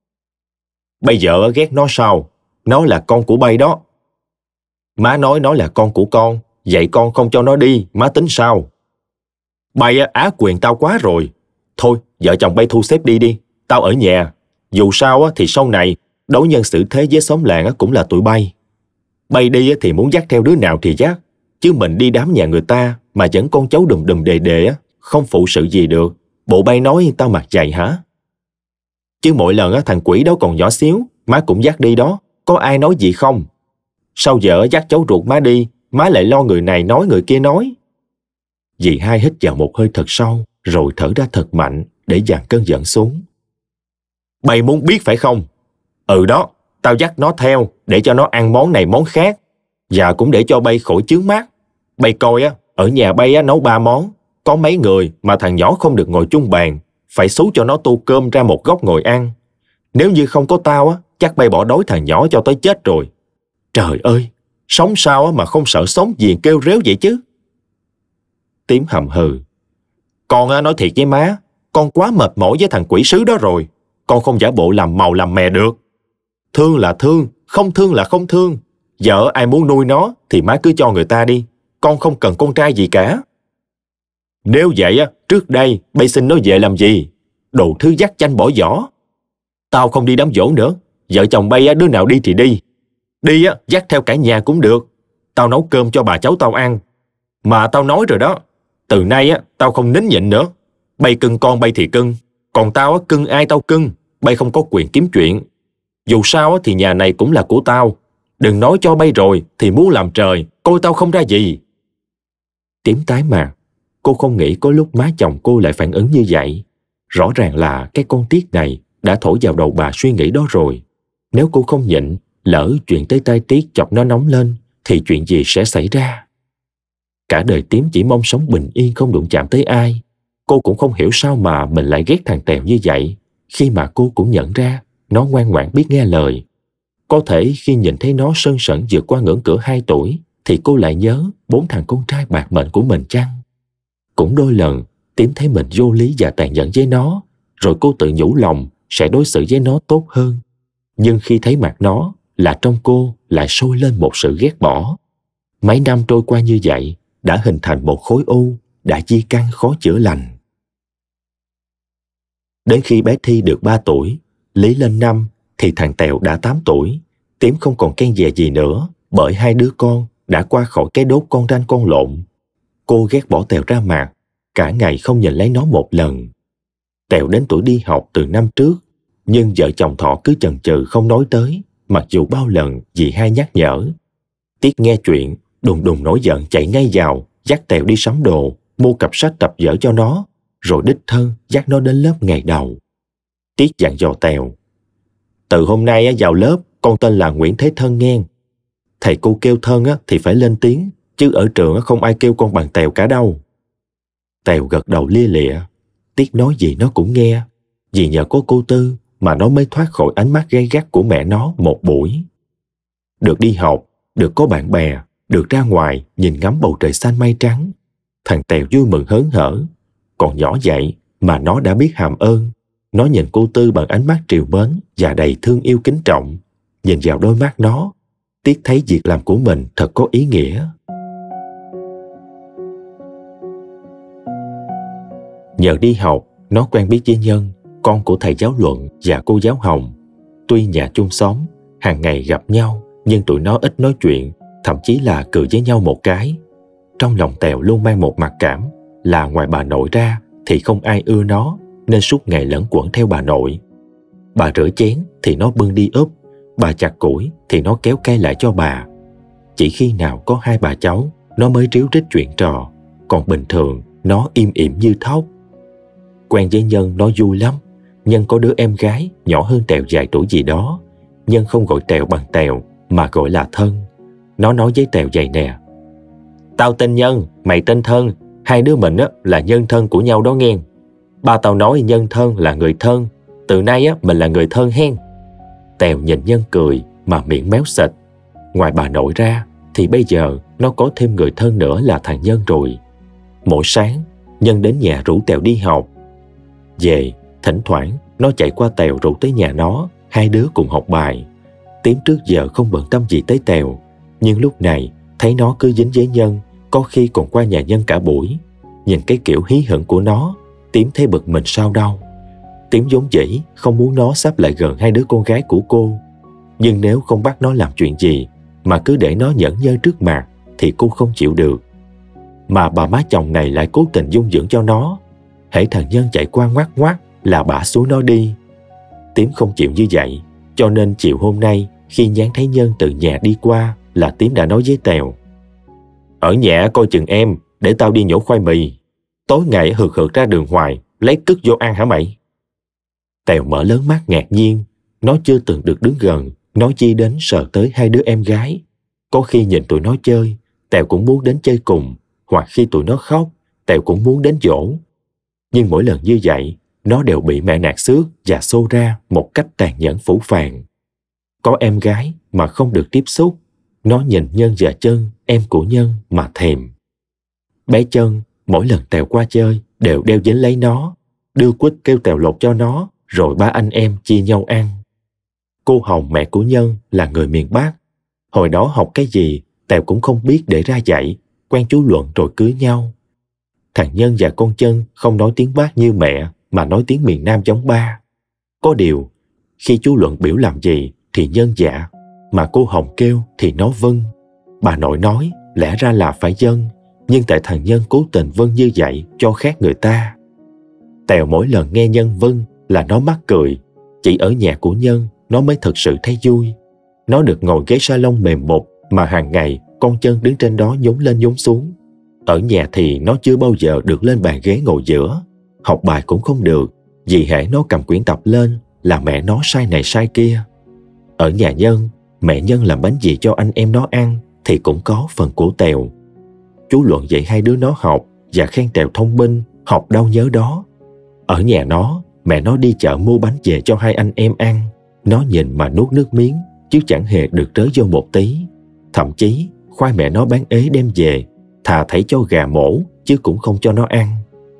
Bây giờ ghét nó sao? Nó là con của bay đó. Má nói nó là con của con, vậy con không cho nó đi, má tính sao? Bay á quyền tao quá rồi. Thôi, vợ chồng bay thu xếp đi, tao ở nhà. Dù sao thì sau này, đối nhân xử thế với xóm làng cũng là tụi bay. Bay đi thì muốn dắt theo đứa nào thì dắt, chứ mình đi đám nhà người ta mà vẫn con cháu đùm đùm đề đề không phụ sự gì được. Bộ bay nói tao mặt dày hả? Chứ mỗi lần thằng quỷ đó còn nhỏ xíu, má cũng dắt đi đó, có ai nói gì không? Sao giờ dắt cháu ruột má đi, má lại lo người này nói người kia nói? Dì hai hít vào một hơi thật sâu, rồi thở ra thật mạnh để dàn cơn giận xuống. Bay muốn biết phải không? Ừ đó, tao dắt nó theo để cho nó ăn món này món khác, và cũng để cho bay khỏi chướng mắt. Bay coi ở nhà bay nấu 3 món, có mấy người mà thằng nhỏ không được ngồi chung bàn, phải xú cho nó tô cơm ra một góc ngồi ăn. Nếu như không có tao chắc bay bỏ đói thằng nhỏ cho tới chết rồi. Trời ơi, Sống sao mà không sợ sống viền kêu réo vậy chứ? Tím hầm hừ. Con nói thiệt với má, con quá mệt mỏi với thằng quỷ sứ đó rồi. Con không giả bộ làm màu làm mè được. Thương là thương, không thương là không thương. Vợ ai muốn nuôi nó thì má cứ cho người ta đi. Con không cần con trai gì cả. Nếu vậy trước đây bay xin nó về làm gì? Đồ thứ dắt chanh bỏ vỏ. Tao không đi đám giỗ nữa. Vợ chồng bay đứa nào đi thì đi. Đi dắt theo cả nhà cũng được. Tao nấu cơm cho bà cháu tao ăn. Mà tao nói rồi đó, từ nay tao không nín nhịn nữa. Bay cưng con bay thì cưng, còn tao cưng ai tao cưng. Bay không có quyền kiếm chuyện. Dù sao thì nhà này cũng là của tao. Đừng nói cho bay rồi thì muốn làm trời, coi tao không ra gì. Tím tái mặt. Cô không nghĩ có lúc má chồng cô lại phản ứng như vậy. Rõ ràng là cái con Tiết này đã thổi vào đầu bà suy nghĩ đó rồi. Nếu cô không nhịn, lỡ chuyện tới tai Tiết chọc nó nóng lên, thì chuyện gì sẽ xảy ra? Cả đời Tím chỉ mong sống bình yên không đụng chạm tới ai. Cô cũng không hiểu sao mà mình lại ghét thằng Tèo như vậy, khi mà cô cũng nhận ra nó ngoan ngoãn biết nghe lời. Có thể khi nhìn thấy nó sân sẩn vượt qua ngưỡng cửa 2 tuổi, thì cô lại nhớ 4 thằng con trai bạc mệnh của mình chăng? Cũng đôi lần Tím thấy mình vô lý và tàn nhẫn với nó, rồi cô tự nhủ lòng sẽ đối xử với nó tốt hơn. Nhưng khi thấy mặt nó là trong cô lại sôi lên một sự ghét bỏ. Mấy năm trôi qua như vậy đã hình thành một khối u, đã di căn khó chữa lành. Đến khi bé Thi được 3 tuổi, Lý lên 5 thì thằng Tèo đã 8 tuổi. Tím không còn can dè gì nữa, bởi 2 đứa con đã qua khỏi cái đốt con ranh con lộn. Cô ghét bỏ Tèo ra mặt, cả ngày không nhìn lấy nó một lần. Tèo đến tuổi đi học từ năm trước, nhưng vợ chồng Thọ cứ chần chừ không nói tới, mặc dù bao lần dì hai nhắc nhở. Tiết nghe chuyện, đùng đùng nổi giận chạy ngay vào, dắt Tèo đi sắm đồ, mua cặp sách tập vở cho nó, rồi đích thân dắt nó đến lớp ngày đầu. Tiết dặn dò Tèo: từ hôm nay vào lớp, con tên là Nguyễn Thế Thân nghe. Thầy cô kêu Thân thì phải lên tiếng, chứ ở trường không ai kêu con bằng Tèo cả đâu. Tèo gật đầu lia lịa. Tiết nói gì nó cũng nghe, vì nhờ có cô Tư mà nó mới thoát khỏi ánh mắt gay gắt của mẹ nó một buổi. Được đi học, được có bạn bè, được ra ngoài nhìn ngắm bầu trời xanh mây trắng, thằng Tèo vui mừng hớn hở. Còn nhỏ vậy mà nó đã biết hàm ơn. Nó nhìn cô Tư bằng ánh mắt trìu mến và đầy thương yêu kính trọng. Nhìn vào đôi mắt nó, Tiết thấy việc làm của mình thật có ý nghĩa. Nhờ đi học, nó quen biết với Nhân, con của thầy giáo Luận và cô giáo Hồng. Tuy nhà chung xóm, hàng ngày gặp nhau, nhưng tụi nó ít nói chuyện, thậm chí là cười với nhau một cái. Trong lòng Tèo luôn mang một mặc cảm là ngoài bà nội ra thì không ai ưa nó, nên suốt ngày lẫn quẩn theo bà nội. Bà rửa chén thì nó bưng đi úp, bà chặt củi thì nó kéo cây lại cho bà. Chỉ khi nào có 2 bà cháu, nó mới ríu rít chuyện trò, còn bình thường nó im ỉm như thóc. Quen với Nhân nó vui lắm. Nhân có đứa em gái nhỏ hơn Tèo vài tuổi gì đó. Nhân không gọi Tèo bằng Tèo mà gọi là Thân. Nó nói với Tèo vậy nè: tao tên Nhân, mày tên Thân, 2 đứa mình là nhân thân của nhau đó nghe. Ba tao nói nhân thân là người thân, từ nay mình là người thân hen. Tèo nhìn Nhân cười mà miệng méo xệch. Ngoài bà nội ra thì bây giờ nó có thêm người thân nữa là thằng Nhân rồi. Mỗi sáng Nhân đến nhà rủ Tèo đi học. Về, thỉnh thoảng nó chạy qua Tèo rủ tới nhà nó, 2 đứa cùng học bài. Tím trước giờ không bận tâm gì tới Tèo, nhưng lúc này thấy nó cứ dính với Nhân, có khi còn qua nhà Nhân cả buổi. Nhìn cái kiểu hí hửng của nó, Tím thấy bực mình sao đâu. Tím vốn dĩ không muốn nó sắp lại gần 2 đứa con gái của cô, nhưng nếu không bắt nó làm chuyện gì mà cứ để nó nhẫn nhơ trước mặt thì cô không chịu được. Mà bà má chồng này lại cố tình dung dưỡng cho nó. Hễ thằng Nhân chạy qua ngoắc ngoắc là bả xuống nó đi. Tím không chịu như vậy, cho nên chiều hôm nay khi Nhán thấy Nhân từ nhà đi qua là Tím đã nói với Tèo: ở nhà coi chừng em, để tao đi nhổ khoai mì. Tối ngày hượt hượt ra đường hoài, lấy cứt vô ăn hả mày? Tèo mở lớn mắt ngạc nhiên. Nó chưa từng được đứng gần, nói chi đến sờ tới 2 đứa em gái. Có khi nhìn tụi nó chơi, Tèo cũng muốn đến chơi cùng, hoặc khi tụi nó khóc, Tèo cũng muốn đến dỗ. Nhưng mỗi lần như vậy, nó đều bị mẹ nạt xước và xô ra một cách tàn nhẫn phũ phàng. Có em gái mà không được tiếp xúc, Nó nhìn Nhân và Chân, em của Nhân, mà thèm. Bé Chân, mỗi lần Tèo qua chơi, đều đeo dính lấy nó, đưa quýt kêu Tèo lột cho nó, rồi ba anh em chia nhau ăn. Cô Hồng, mẹ của Nhân, là người miền Bắc. Hồi đó học cái gì, Tèo cũng không biết để ra dạy, quen chú Luận rồi cưới nhau. Thằng Nhân và con Chân không nói tiếng Bắc như mẹ, mà nói tiếng miền Nam giống ba. Có điều, khi chú Luận biểu làm gì thì Nhân dạ, mà cô Hồng kêu thì nó vâng. Bà nội nói lẽ ra là phải vâng, nhưng tại thằng Nhân cố tình vâng như vậy cho khác người ta. Tèo mỗi lần nghe Nhân vâng là nó mắc cười. Chỉ ở nhà của Nhân nó mới thực sự thấy vui. Nó được ngồi ghế salon mềm mục mà hàng ngày con Chân đứng trên đó nhún lên nhún xuống. Ở nhà thì nó chưa bao giờ được lên bàn ghế ngồi giữa. Học bài cũng không được, vì hễ nó cầm quyển tập lên là mẹ nó sai này sai kia. Ở nhà Nhân, mẹ Nhân làm bánh gì cho anh em nó ăn thì cũng có phần của Tèo. Chú Luận dạy hai đứa nó học và khen Tèo thông minh, học đâu nhớ đó. Ở nhà nó, mẹ nó đi chợ mua bánh về cho hai anh em ăn. Nó nhìn mà nuốt nước miếng, chứ chẳng hề được trớ vô một tí. Thậm chí, khoai mẹ nó bán ế đem về, thà thảy cho gà mổ, chứ cũng không cho nó ăn.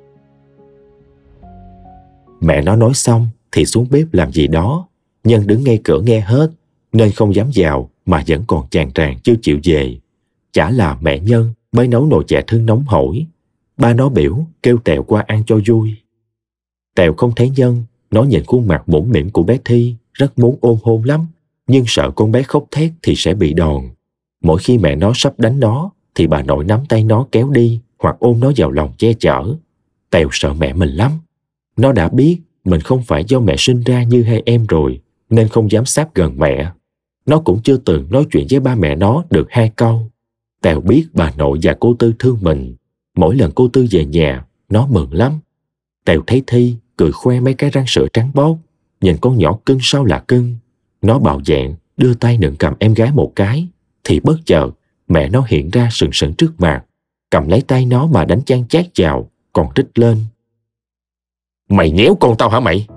Mẹ nó nói xong thì xuống bếp làm gì đó. Nhân đứng ngay cửa nghe hết, nên không dám vào mà vẫn còn chàng tràn chưa chịu về. Chả là mẹ Nhân mới nấu nồi chè thưng nóng hổi. Ba nó biểu kêu Tèo qua ăn cho vui. Tèo không thấy Nhân, nó nhìn khuôn mặt mũm mĩm của bé Thi, rất muốn ôm hôn lắm, nhưng sợ con bé khóc thét thì sẽ bị đòn. Mỗi khi mẹ nó sắp đánh nó thì bà nội nắm tay nó kéo đi hoặc ôm nó vào lòng che chở. Tèo sợ mẹ mình lắm. Nó đã biết mình không phải do mẹ sinh ra như hai em rồi, nên không dám sáp gần mẹ. Nó cũng chưa từng nói chuyện với ba mẹ nó được hai câu. Tèo biết bà nội và cô Tư thương mình. Mỗi lần cô Tư về nhà, nó mừng lắm. Tèo thấy Thi cười khoe mấy cái răng sữa trắng bóc, nhìn con nhỏ cưng sao là cưng. Nó bạo dạn đưa tay nựng cầm em gái một cái, thì bất chợt mẹ nó hiện ra sừng sững trước mặt, cầm lấy tay nó mà đánh chan chát vào, còn rít lên: "Mày nhéo con tao hả mày?"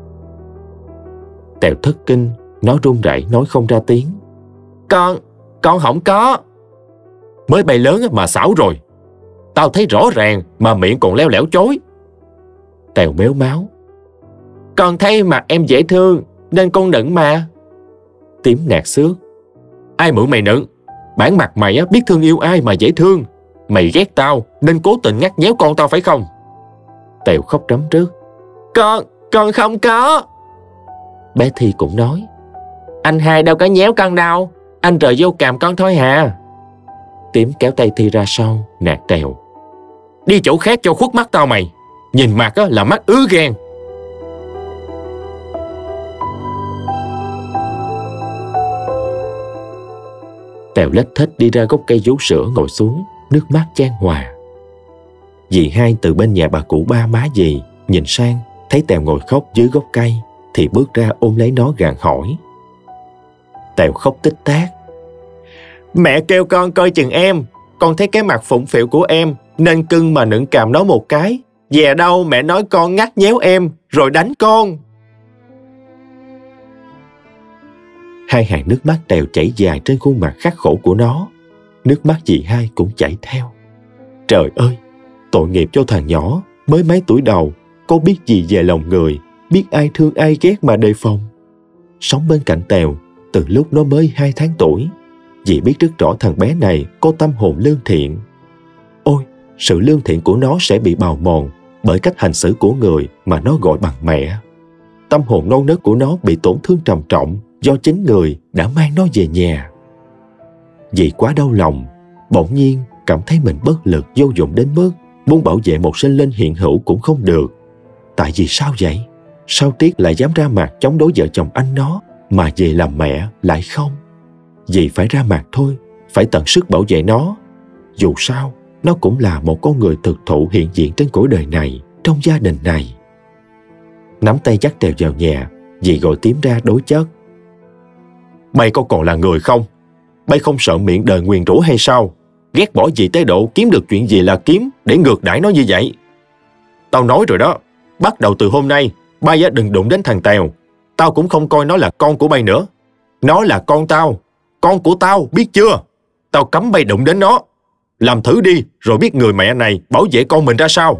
Tèo thất kinh, nó run rẩy nói không ra tiếng: Con không có." "Mới bay lớn mà xảo rồi. Tao thấy rõ ràng mà miệng còn leo lẻo chối." Tèo mếu máo: "Con thấy mặt em dễ thương nên con nựng mà." Tím nạt xước: "Ai mượn mày nựng? Bản mặt mày biết thương yêu ai mà dễ thương. Mày ghét tao nên cố tình ngắt nhéo con tao phải không?" Tèo khóc rắm rứt: Con không có." Bé Thi cũng nói: "Anh hai đâu có nhéo con đâu, anh rời vô càm con thôi hà." Tím kéo tay Thi ra sau, nạt Tèo: "Đi chỗ khác cho khuất mắt tao mày. Nhìn mặt là mắt ứ ghen." Tèo lết thết đi ra gốc cây vú sữa ngồi xuống, nước mắt chan hòa. Dì hai từ bên nhà bà cụ ba má dì nhìn sang, thấy Tèo ngồi khóc dưới gốc cây thì bước ra ôm lấy nó gàn hỏi. Tèo khóc tích tát: "Mẹ kêu con coi chừng em. Con thấy cái mặt phụng phịu của em nên cưng mà nựng càm nó một cái. Về đâu mẹ nói con ngắt nhéo em rồi đánh con." Hai hàng nước mắt Tèo chảy dài trên khuôn mặt khắc khổ của nó. Nước mắt dì hai cũng chảy theo. Trời ơi, tội nghiệp cho thằng nhỏ mới mấy tuổi đầu, có biết gì về lòng người, biết ai thương ai ghét mà đề phòng. Sống bên cạnh Tèo từ lúc nó mới 2 tháng tuổi, dì biết rất rõ thằng bé này có tâm hồn lương thiện. Ôi, sự lương thiện của nó sẽ bị bào mòn bởi cách hành xử của người mà nó gọi bằng mẹ. Tâm hồn non nớt của nó bị tổn thương trầm trọng do chính người đã mang nó về nhà. Dì quá đau lòng, bỗng nhiên cảm thấy mình bất lực vô dụng đến mức muốn bảo vệ một sinh linh hiện hữu cũng không được. Tại vì sao vậy? Sao Tiết lại dám ra mặt chống đối vợ chồng anh nó, mà dì làm mẹ lại không? Dì phải ra mặt thôi, phải tận sức bảo vệ nó. Dù sao, nó cũng là một con người thực thụ hiện diện trên cõi đời này, trong gia đình này. Nắm tay dắt Tèo vào nhà, dì gọi Tím ra đối chất. "Bay có còn là người không? Bay không sợ miệng đời nguyền rủa hay sao? Ghét bỏ dì tới độ kiếm được chuyện gì là kiếm để ngược đãi nó như vậy. Tao nói rồi đó, bắt đầu từ hôm nay, bay đừng đụng đến thằng Tèo. Tao cũng không coi nó là con của bay nữa. Nó là con tao. Con của tao, biết chưa? Tao cấm mày đụng đến nó. Làm thử đi, rồi biết người mẹ này bảo vệ con mình ra sao.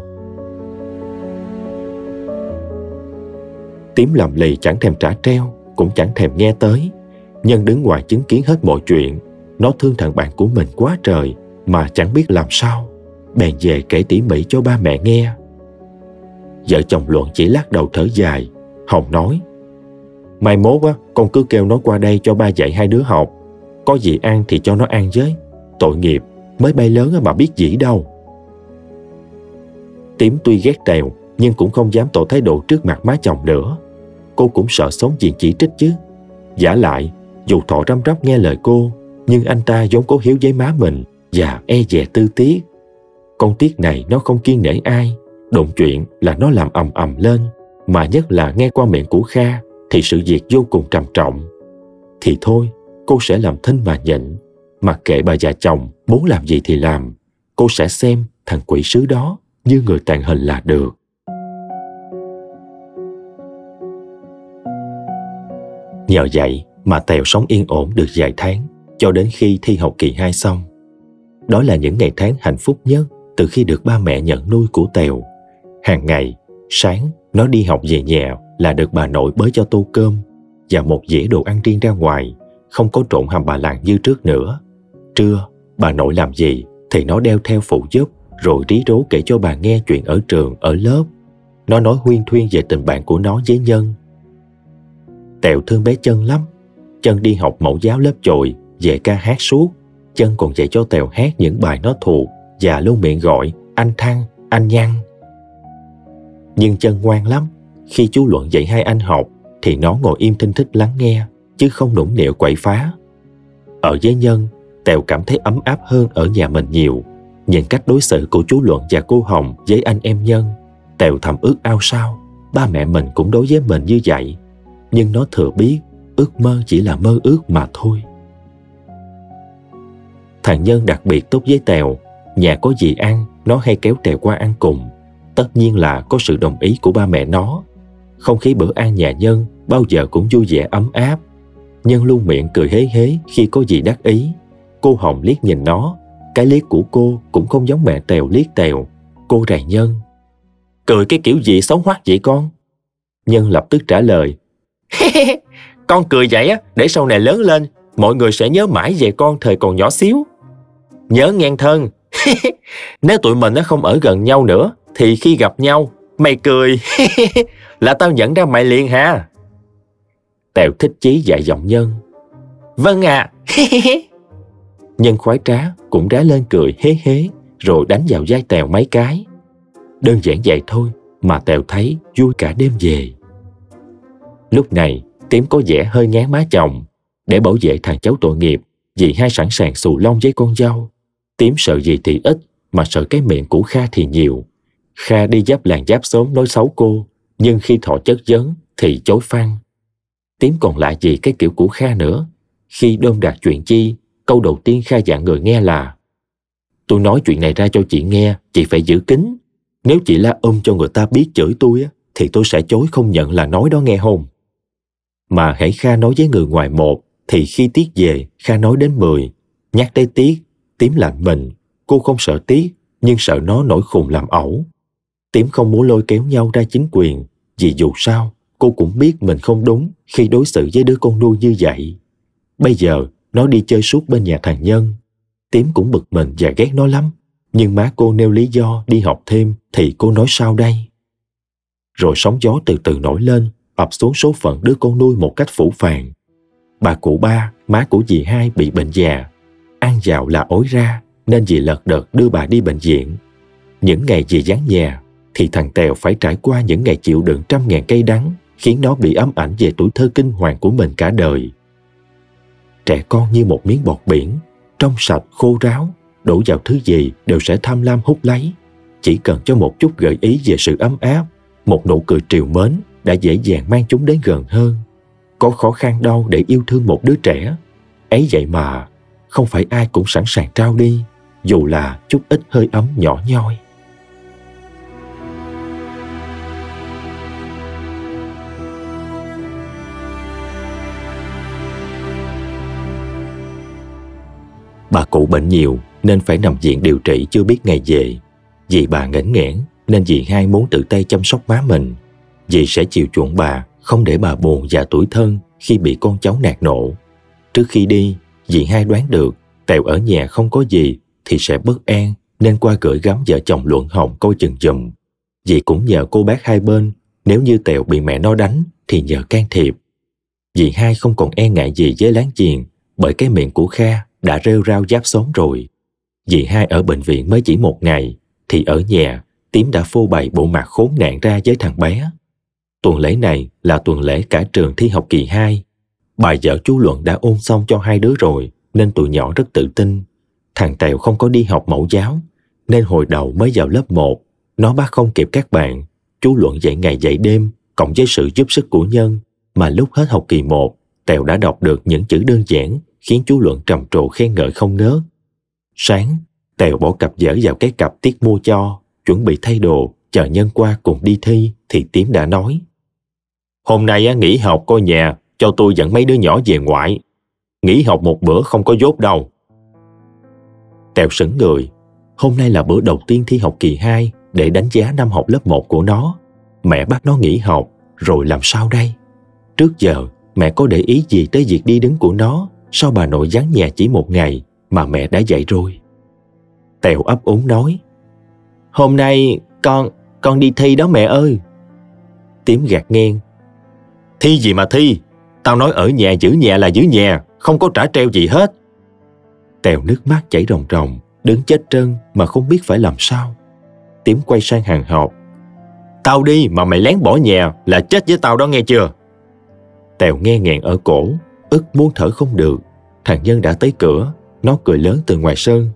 Tím lầm lì chẳng thèm trả treo, cũng chẳng thèm nghe tới. Nhân đứng ngoài chứng kiến hết mọi chuyện. Nó thương thằng bạn của mình quá trời, mà chẳng biết làm sao. Bèn về kể tỉ mỉ cho ba mẹ nghe. Vợ chồng Luận chỉ lắc đầu thở dài. Hồng nói: mai mốt á, con cứ kêu nó qua đây cho ba dạy hai đứa học. Có gì ăn thì cho nó ăn với. Tội nghiệp, mới bay lớn mà biết gì đâu. Tím tuy ghét Tèo, nhưng cũng không dám tỏ thái độ trước mặt má chồng nữa. Cô cũng sợ sống diện chỉ trích chứ. Vả lại, dù Thọ răm rắp nghe lời cô, nhưng anh ta vốn có hiếu với má mình và e dè Tư Tiết. Con Tiết này nó không kiêng nể ai, đụng chuyện là nó làm ầm ầm lên, mà nhất là nghe qua miệng của Kha thì sự việc vô cùng trầm trọng. Thì thôi, cô sẽ làm thinh mà nhịn, mặc kệ bà già chồng muốn làm gì thì làm. Cô sẽ xem thằng quỷ sứ đó như người tàn hình là được. Nhờ vậy mà Tèo sống yên ổn được vài tháng, cho đến khi thi học kỳ 2 xong. Đó là những ngày tháng hạnh phúc nhất từ khi được ba mẹ nhận nuôi của Tèo. Hàng ngày, sáng nó đi học về nhà là được bà nội bới cho tô cơm và một dĩa đồ ăn riêng ra ngoài, không có trộn hầm bà làng như trước nữa. Trưa, bà nội làm gì thì nó đeo theo phụ giúp, rồi rí rố kể cho bà nghe chuyện ở trường, ở lớp. Nó nói huyên thuyên về tình bạn của nó với Nhân. Tèo thương bé Chân lắm. Chân đi học mẫu giáo lớp chồi, về ca hát suốt. Chân còn dạy cho Tèo hát những bài nó thuộc và luôn miệng gọi anh Thăng, anh Nhăn. Nhưng Chân ngoan lắm. Khi chú Luận dạy hai anh học thì nó ngồi im thinh thích lắng nghe, chứ không nũng nịu quậy phá. Ở với Nhân, Tèo cảm thấy ấm áp hơn ở nhà mình nhiều. Nhìn cách đối xử của chú Luận và cô Hồng với anh em Nhân, Tèo thầm ước ao sao ba mẹ mình cũng đối với mình như vậy. Nhưng nó thừa biết ước mơ chỉ là mơ ước mà thôi. Thằng Nhân đặc biệt tốt với Tèo. Nhà có gì ăn, nó hay kéo Tèo qua ăn cùng. Tất nhiên là có sự đồng ý của ba mẹ nó. Không khí bữa ăn nhà Nhân bao giờ cũng vui vẻ ấm áp. Nhân luôn miệng cười hế hế khi có gì đắc ý. Cô Hồng liếc nhìn nó. Cái liếc của cô cũng không giống mẹ Tèo liếc Tèo. Cô rầy Nhân: cười cái kiểu gì xấu hoắc vậy con? Nhân lập tức trả lời: con cười vậy á, để sau này lớn lên mọi người sẽ nhớ mãi về con thời còn nhỏ xíu. Nhớ ngang thân. Nếu tụi mình nó không ở gần nhau nữa thì khi gặp nhau mày cười là tao nhận ra mày liền ha. Tèo thích chí dạy giọng Nhân: vâng ạ. Nhân khoái trá cũng rá lên cười hế hế, rồi đánh vào vai Tèo mấy cái. Đơn giản vậy thôi mà Tèo thấy vui cả đêm về. Lúc này Tím có vẻ hơi ngán má chồng. Để bảo vệ thằng cháu tội nghiệp, dì hai sẵn sàng xù lông với con dâu. Tím sợ gì thì ít, mà sợ cái miệng của Kha thì nhiều. Kha đi giáp làng giáp xóm nói xấu cô, nhưng khi Thọ chất vấn thì chối phăng. Tím còn lạ gì cái kiểu của Kha nữa. Khi đôn đạt chuyện chi, câu đầu tiên Kha dặn người nghe là: tôi nói chuyện này ra cho chị nghe, chị phải giữ kín. Nếu chị la cho người ta biết chửi tôi thì tôi sẽ chối không nhận là nói đó nghe không. Mà hễ Kha nói với người ngoài một thì khi Tiết về Kha nói đến 10. Nhắc tới Tiết, Tím lạnh mình. Cô không sợ Tiết, nhưng sợ nó nổi khùng làm ẩu. Tím không muốn lôi kéo nhau ra chính quyền, vì dù sao cô cũng biết mình không đúng khi đối xử với đứa con nuôi như vậy. Bây giờ nó đi chơi suốt bên nhà thằng Nhân. Tím cũng bực mình và ghét nó lắm. Nhưng má cô nêu lý do đi học thêm thì cô nói sao đây? Rồi sóng gió từ từ nổi lên, ập xuống số phận đứa con nuôi một cách phũ phàng. Bà cụ Ba, má của dì Hai bị bệnh già. Ăn vào là ối ra, nên dì lật đật đưa bà đi bệnh viện. Những ngày dì vắng nhà thì thằng Tèo phải trải qua những ngày chịu đựng trăm ngàn cây đắng, khiến nó bị ám ảnh về tuổi thơ kinh hoàng của mình cả đời. Trẻ con như một miếng bọt biển, trong sạch khô ráo, đổ vào thứ gì đều sẽ tham lam hút lấy. Chỉ cần cho một chút gợi ý về sự ấm áp, một nụ cười trìu mến đã dễ dàng mang chúng đến gần hơn. Có khó khăn đâu để yêu thương một đứa trẻ. Ấy vậy mà không phải ai cũng sẵn sàng trao đi, dù là chút ít hơi ấm nhỏ nhoi. Bà cụ bệnh nhiều nên phải nằm viện điều trị chưa biết ngày về. Vì bà nghẽn nghẽn nên dì hai muốn tự tay chăm sóc má mình. Dì sẽ chiều chuộng bà, không để bà buồn và tủi thân khi bị con cháu nạt nộ. Trước khi đi, dì hai đoán được Tèo ở nhà không có gì thì sẽ bất an, nên qua gửi gắm vợ chồng Luận Hồng coi chừng giùm. Dì cũng nhờ cô bác hai bên, nếu như Tèo bị mẹ nó đánh thì nhờ can thiệp. Dì hai không còn e ngại gì với láng giềng, bởi cái miệng của Kha đã rêu rao giáp xóm rồi. Dì hai ở bệnh viện mới chỉ 1 ngày, thì ở nhà Tím đã phô bày bộ mặt khốn nạn ra với thằng bé. Tuần lễ này là tuần lễ cả trường thi học kỳ 2. Bài vở chú Luận đã ôn xong cho 2 đứa rồi, nên tụi nhỏ rất tự tin. Thằng Tèo không có đi học mẫu giáo, nên hồi đầu mới vào lớp 1, nó bắt không kịp các bạn. Chú Luận dạy ngày dạy đêm, cộng với sự giúp sức của Nhân, mà lúc hết học kỳ 1, Tèo đã đọc được những chữ đơn giản, khiến chú Luận trầm trồ khen ngợi không ngớt. Sáng, Tèo bỏ cặp vở vào cái cặp Tiết mua cho, chuẩn bị thay đồ, chờ Nhân qua cùng đi thi, thì Tím đã nói: "Hôm nay nghỉ học coi nhà, cho tôi dẫn mấy đứa nhỏ về ngoại. Nghỉ học một bữa không có dốt đâu." Tèo sững người. Hôm nay là bữa đầu tiên thi học kỳ 2 để đánh giá năm học lớp 1 của nó. Mẹ bắt nó nghỉ học, rồi làm sao đây? Trước giờ, mẹ có để ý gì tới việc đi đứng của nó? Sao bà nội vắng nhà chỉ 1 ngày mà mẹ đã dậy rồi? Tèo ấp úng nói: "Hôm nay con đi thi đó mẹ ơi." Tím gạt ngang: "Thi gì mà thi? Tao nói ở nhà giữ nhà là giữ nhà, không có trả treo gì hết." Tèo nước mắt chảy ròng ròng, đứng chết trân mà không biết phải làm sao. Tím quay sang hàng học: "Tao đi mà mày lén bỏ nhà là chết với tao đó nghe chưa?" Tèo nghe nghẹn ở cổ, ức muốn thở không được. Thằng Nhân đã tới cửa, nó cười lớn từ ngoài sân: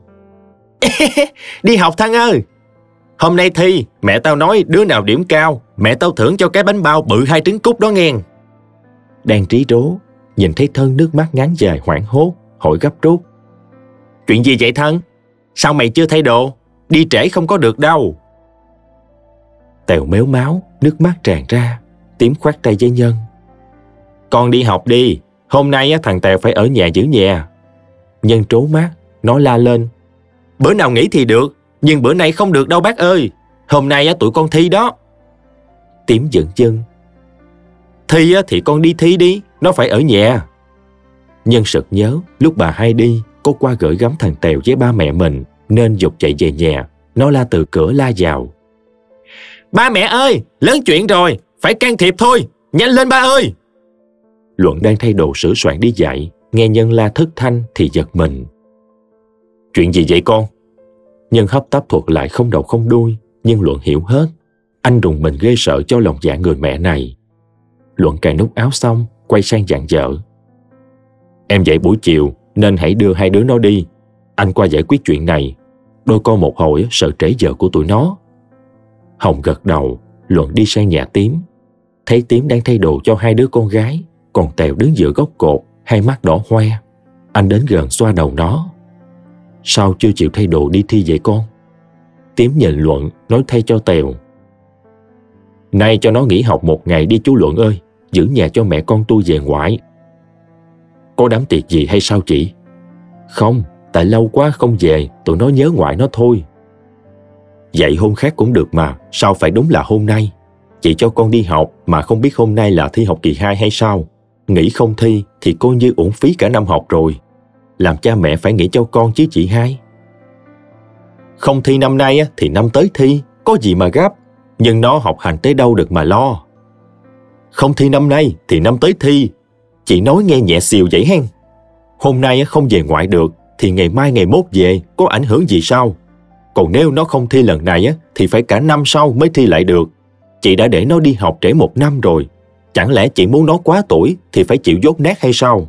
"Đi học Thăng ơi! Hôm nay thi, mẹ tao nói đứa nào điểm cao, mẹ tao thưởng cho cái bánh bao bự 2 trứng cút đó nghe." Đang trí rố, nhìn thấy Thân nước mắt ngắn dài hoảng hốt, hỏi gấp rút: "Chuyện gì vậy Thân? Sao mày chưa thay đồ? Đi trễ không có được đâu." Tèo méo máu, nước mắt tràn ra. Tím khoát tay với Nhân: "Con đi học đi, hôm nay thằng Tèo phải ở nhà giữ nhà." Nhân trố mắt, nó la lên: "Bữa nào nghỉ thì được, nhưng bữa nay không được đâu bác ơi. Hôm nay tụi con thi đó." Tím giận chân: "Thi thì con đi thi đi, nó phải ở nhà." Nhân sực nhớ lúc bà hai đi, cô qua gửi gắm thằng Tèo với ba mẹ mình, nên giục chạy về nhà. Nó la từ cửa la vào: "Ba mẹ ơi, lớn chuyện rồi, phải can thiệp thôi, nhanh lên ba ơi." Luận đang thay đồ sửa soạn đi dạy, nghe Nhân la thất thanh thì giật mình. "Chuyện gì vậy con?" Nhân hấp tấp thuật lại không đầu không đuôi, nhưng Luận hiểu hết. Anh rùng mình ghê sợ cho lòng dạ người mẹ này. Luận cài nút áo xong, quay sang dặn vợ: "Em dậy buổi chiều nên hãy đưa 2 đứa nó đi. Anh qua giải quyết chuyện này. Đôi con một hồi sợ trễ giờ của tụi nó." Hồng gật đầu. Luận đi sang nhà Tím. Thấy Tím đang thay đồ cho 2 đứa con gái, còn Tèo đứng giữa góc cột, hai mắt đỏ hoe. Anh đến gần xoa đầu nó: "Sao chưa chịu thay đồ đi thi vậy con?" Tím nhìn Luận, nói thay cho Tèo: "Nay cho nó nghỉ học 1 ngày đi chú Luận ơi, giữ nhà cho mẹ con tôi về ngoại." "Có đám tiệc gì hay sao chị?" "Không, tại lâu quá không về, tụi nó nhớ ngoại nó thôi." "Vậy hôm khác cũng được mà, sao phải đúng là hôm nay? Chị cho con đi học mà không biết hôm nay là thi học kỳ 2 hay sao? Nghỉ không thi thì coi như uổng phí cả năm học rồi. Làm cha mẹ phải nghĩ cho con chứ chị hai." "Không thi năm nay thì năm tới thi, có gì mà gấp. Nhưng nó học hành tới đâu được mà lo." "Không thi năm nay thì năm tới thi. Chị nói nghe nhẹ xìu vậy hen. Hôm nay không về ngoại được thì ngày mai ngày mốt về, có ảnh hưởng gì sao? Còn nếu nó không thi lần này thì phải cả năm sau mới thi lại được. Chị đã để nó đi học trễ 1 năm rồi. Chẳng lẽ chị muốn nó quá tuổi thì phải chịu dốt nát hay sao?"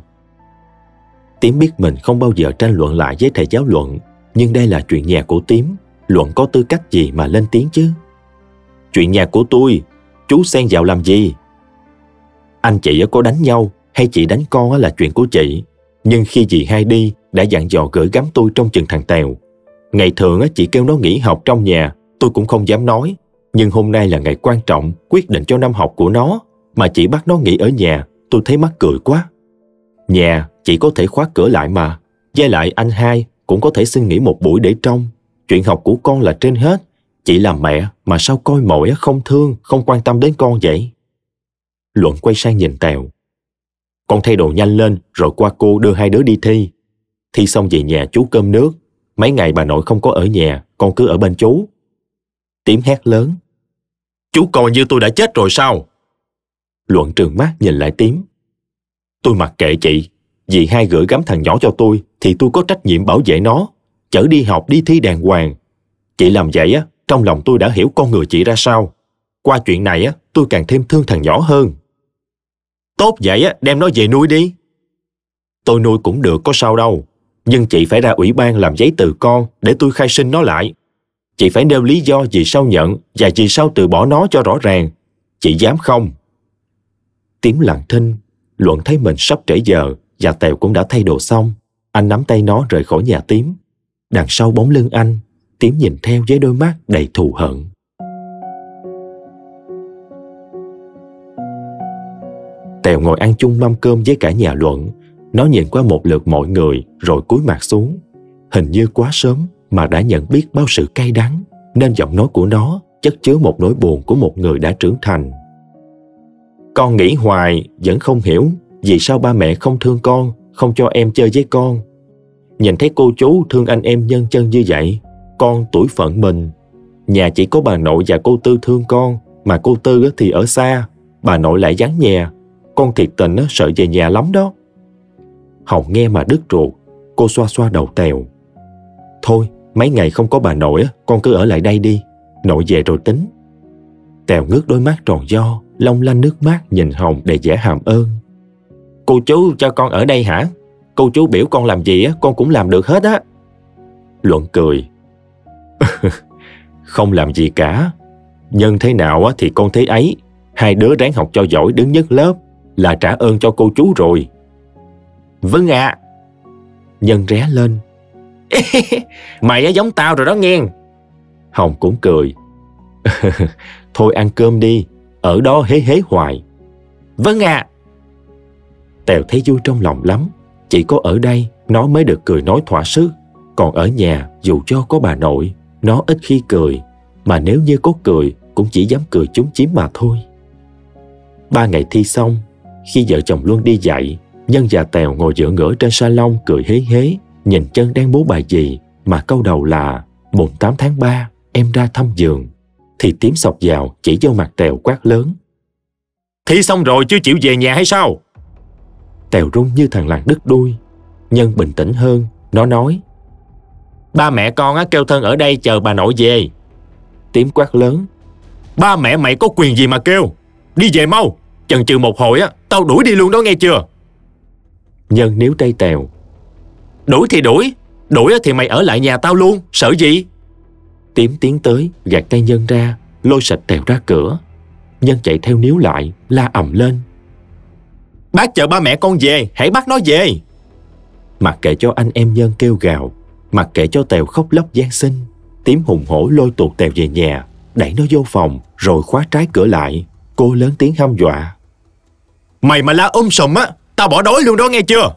Tím biết mình không bao giờ tranh luận lại với thầy giáo Luận, nhưng đây là chuyện nhà của Tím. Luận có tư cách gì mà lên tiếng chứ? "Chuyện nhà của tôi, chú xen vào làm gì? Anh chị có đánh nhau hay chị đánh con là chuyện của chị. Nhưng khi dì hai đi đã dặn dò gửi gắm tôi trong chừng thằng Tèo. Ngày thường chị kêu nó nghỉ học trong nhà, tôi cũng không dám nói. Nhưng hôm nay là ngày quan trọng, quyết định cho năm học của nó, mà chị bắt nó nghỉ ở nhà, tôi thấy mắc cười quá. Nhà chị có thể khóa cửa lại mà. Với lại anh hai cũng có thể xin nghỉ một buổi để trông. Chuyện học của con là trên hết. Chị làm mẹ mà sao coi mọi không thương, không quan tâm đến con vậy? Luận quay sang nhìn Tèo. Con thay đồ nhanh lên rồi qua cô đưa hai đứa đi thi. Thi xong về nhà chú cơm nước. Mấy ngày bà nội không có ở nhà, con cứ ở bên chú. Tím hét lớn. Chú coi như tôi đã chết rồi sao? Luận trừng mắt nhìn lại Tím. Tôi mặc kệ chị. Dì hai gửi gắm thằng nhỏ cho tôi thì tôi có trách nhiệm bảo vệ nó, chở đi học đi thi đàng hoàng. Chị làm vậy á, trong lòng tôi đã hiểu con người chị ra sao. Qua chuyện này á, tôi càng thêm thương thằng nhỏ hơn. Tốt vậy á, đem nó về nuôi đi. Tôi nuôi cũng được, có sao đâu. Nhưng chị phải ra ủy ban làm giấy từ con để tôi khai sinh nó lại. Chị phải nêu lý do vì sao nhận và vì sao từ bỏ nó cho rõ ràng. Chị dám không? Tím lặng thinh. Luận thấy mình sắp trễ giờ và Tèo cũng đã thay đồ xong. Anh nắm tay nó rời khỏi nhà Tím. Đằng sau bóng lưng anh, Tím nhìn theo với đôi mắt đầy thù hận. Tèo ngồi ăn chung mâm cơm với cả nhà Luận. Nó nhìn qua một lượt mọi người rồi cúi mặt xuống. Hình như quá sớm mà đã nhận biết bao sự cay đắng, nên giọng nói của nó chất chứa một nỗi buồn của một người đã trưởng thành. Con nghĩ hoài vẫn không hiểu vì sao ba mẹ không thương con, không cho em chơi với con. Nhìn thấy cô chú thương anh em nhân chân như vậy, con tủi phận mình. Nhà chỉ có bà nội và cô Tư thương con, mà cô Tư thì ở xa, bà nội lại vắng nhà. Con thiệt tình sợ về nhà lắm đó. Hồng nghe mà đứt ruột. Cô xoa xoa đầu Tèo. Thôi, mấy ngày không có bà nội con cứ ở lại đây đi. Nội về rồi tính. Tèo ngước đôi mắt tròn vo, long lanh nước mắt nhìn Hồng đầy vẻ hàm ơn. Cô chú cho con ở đây hả? Cô chú biểu con làm gì con cũng làm được hết á. Luận cười. Không làm gì cả. Nhân thế nào thì con thế ấy. Hai đứa ráng học cho giỏi đứng nhất lớp là trả ơn cho cô chú rồi. Vâng ạ. Nhân ré lên. Mày giống tao rồi đó nghe. Hồng cũng cười. Thôi ăn cơm đi. Ở đó hế hế hoài. Vâng ạ. Tèo thấy vui trong lòng lắm. Chỉ có ở đây nó mới được cười nói thỏa sức. Còn ở nhà dù cho có bà nội, nó ít khi cười. Mà nếu như có cười cũng chỉ dám cười chúm chím mà thôi. 3 ngày thi xong, khi vợ chồng Luân đi dạy, Nhân và Tèo ngồi giữa ngỡ trên salon cười hế hế, nhìn Chân đang bố bài gì mà câu đầu là mùng 8 tháng 3 em ra thăm vườn. Thì Tím xộc vào chỉ vô mặt Tèo quát lớn. Thi xong rồi chưa chịu về nhà hay sao? Tèo run như thằng lằn đứt đuôi. Nhân bình tĩnh hơn, nó nói. Ba mẹ con kêu Thân ở đây chờ bà nội về. Tím quát lớn. Ba mẹ mày có quyền gì mà kêu? Đi về mau, chần chừ một hồi tao đuổi đi luôn đó nghe chưa? Nhân níu tay Tèo. Đuổi thì đuổi thì mày ở lại nhà tao luôn, sợ gì? Tím tiến tới, gạt tay Nhân ra, lôi sạch Tèo ra cửa. Nhân chạy theo níu lại, la ầm lên. Bác chờ ba mẹ con về, hãy bắt nó về. Mặc kệ cho anh em Nhân kêu gào, mặc kệ cho Tèo khóc lóc van xin, Tím hùng hổ lôi tuột Tèo về nhà, đẩy nó vô phòng, rồi khóa trái cửa lại. Cô lớn tiếng hăm dọa. Mày mà la sùm tao bỏ đói luôn đó nghe chưa?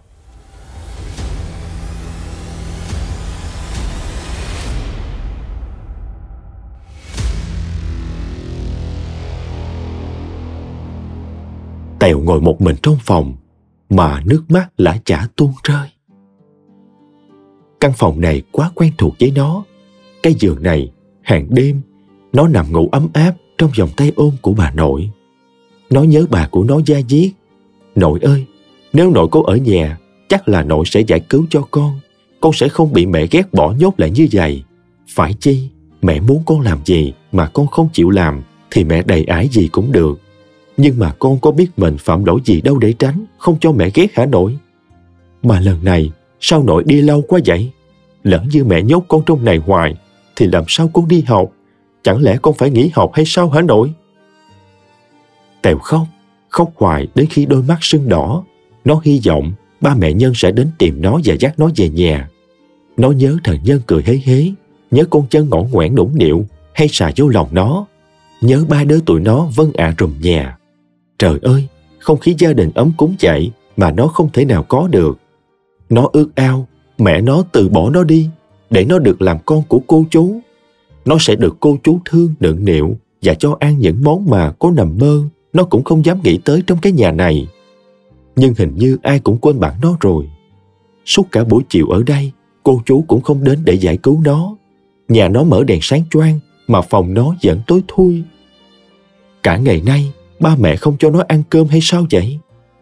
Tèo ngồi một mình trong phòng, mà nước mắt lã chả tuôn rơi. Căn phòng này quá quen thuộc với nó. Cái giường này, hàng đêm, nó nằm ngủ ấm áp trong vòng tay ôm của bà nội. Nó nhớ bà của nó da diết. Nội ơi, nếu nội có ở nhà, chắc là nội sẽ giải cứu cho con. Con sẽ không bị mẹ ghét bỏ nhốt lại như vậy. Phải chi, mẹ muốn con làm gì mà con không chịu làm thì mẹ đầy ải gì cũng được. Nhưng mà con có biết mình phạm lỗi gì đâu để tránh không cho mẹ ghét hả nội? Mà lần này, sao nội đi lâu quá vậy? Lỡ như mẹ nhốt con trong này hoài, thì làm sao con đi học? Chẳng lẽ con phải nghỉ học hay sao hả nội? Tèo khóc hoài đến khi đôi mắt sưng đỏ. Nó hy vọng ba mẹ Nhân sẽ đến tìm nó và dắt nó về nhà. Nó nhớ thằng Nhân cười hế hế, nhớ con Chân ngõn ngoẻn nũng nịu hay xà vô lòng nó, nhớ ba đứa tụi nó vâng rùm nhà. Trời ơi, không khí gia đình ấm cúng vậy mà nó không thể nào có được. Nó ước ao mẹ nó từ bỏ nó đi để nó được làm con của cô chú. Nó sẽ được cô chú thương nựng nịu và cho ăn những món mà có nằm mơ nó cũng không dám nghĩ tới trong cái nhà này. Nhưng hình như ai cũng quên bạn nó rồi. Suốt cả buổi chiều ở đây, cô chú cũng không đến để giải cứu nó. Nhà nó mở đèn sáng choang mà phòng nó vẫn tối thui. Cả ngày nay, ba mẹ không cho nó ăn cơm hay sao vậy?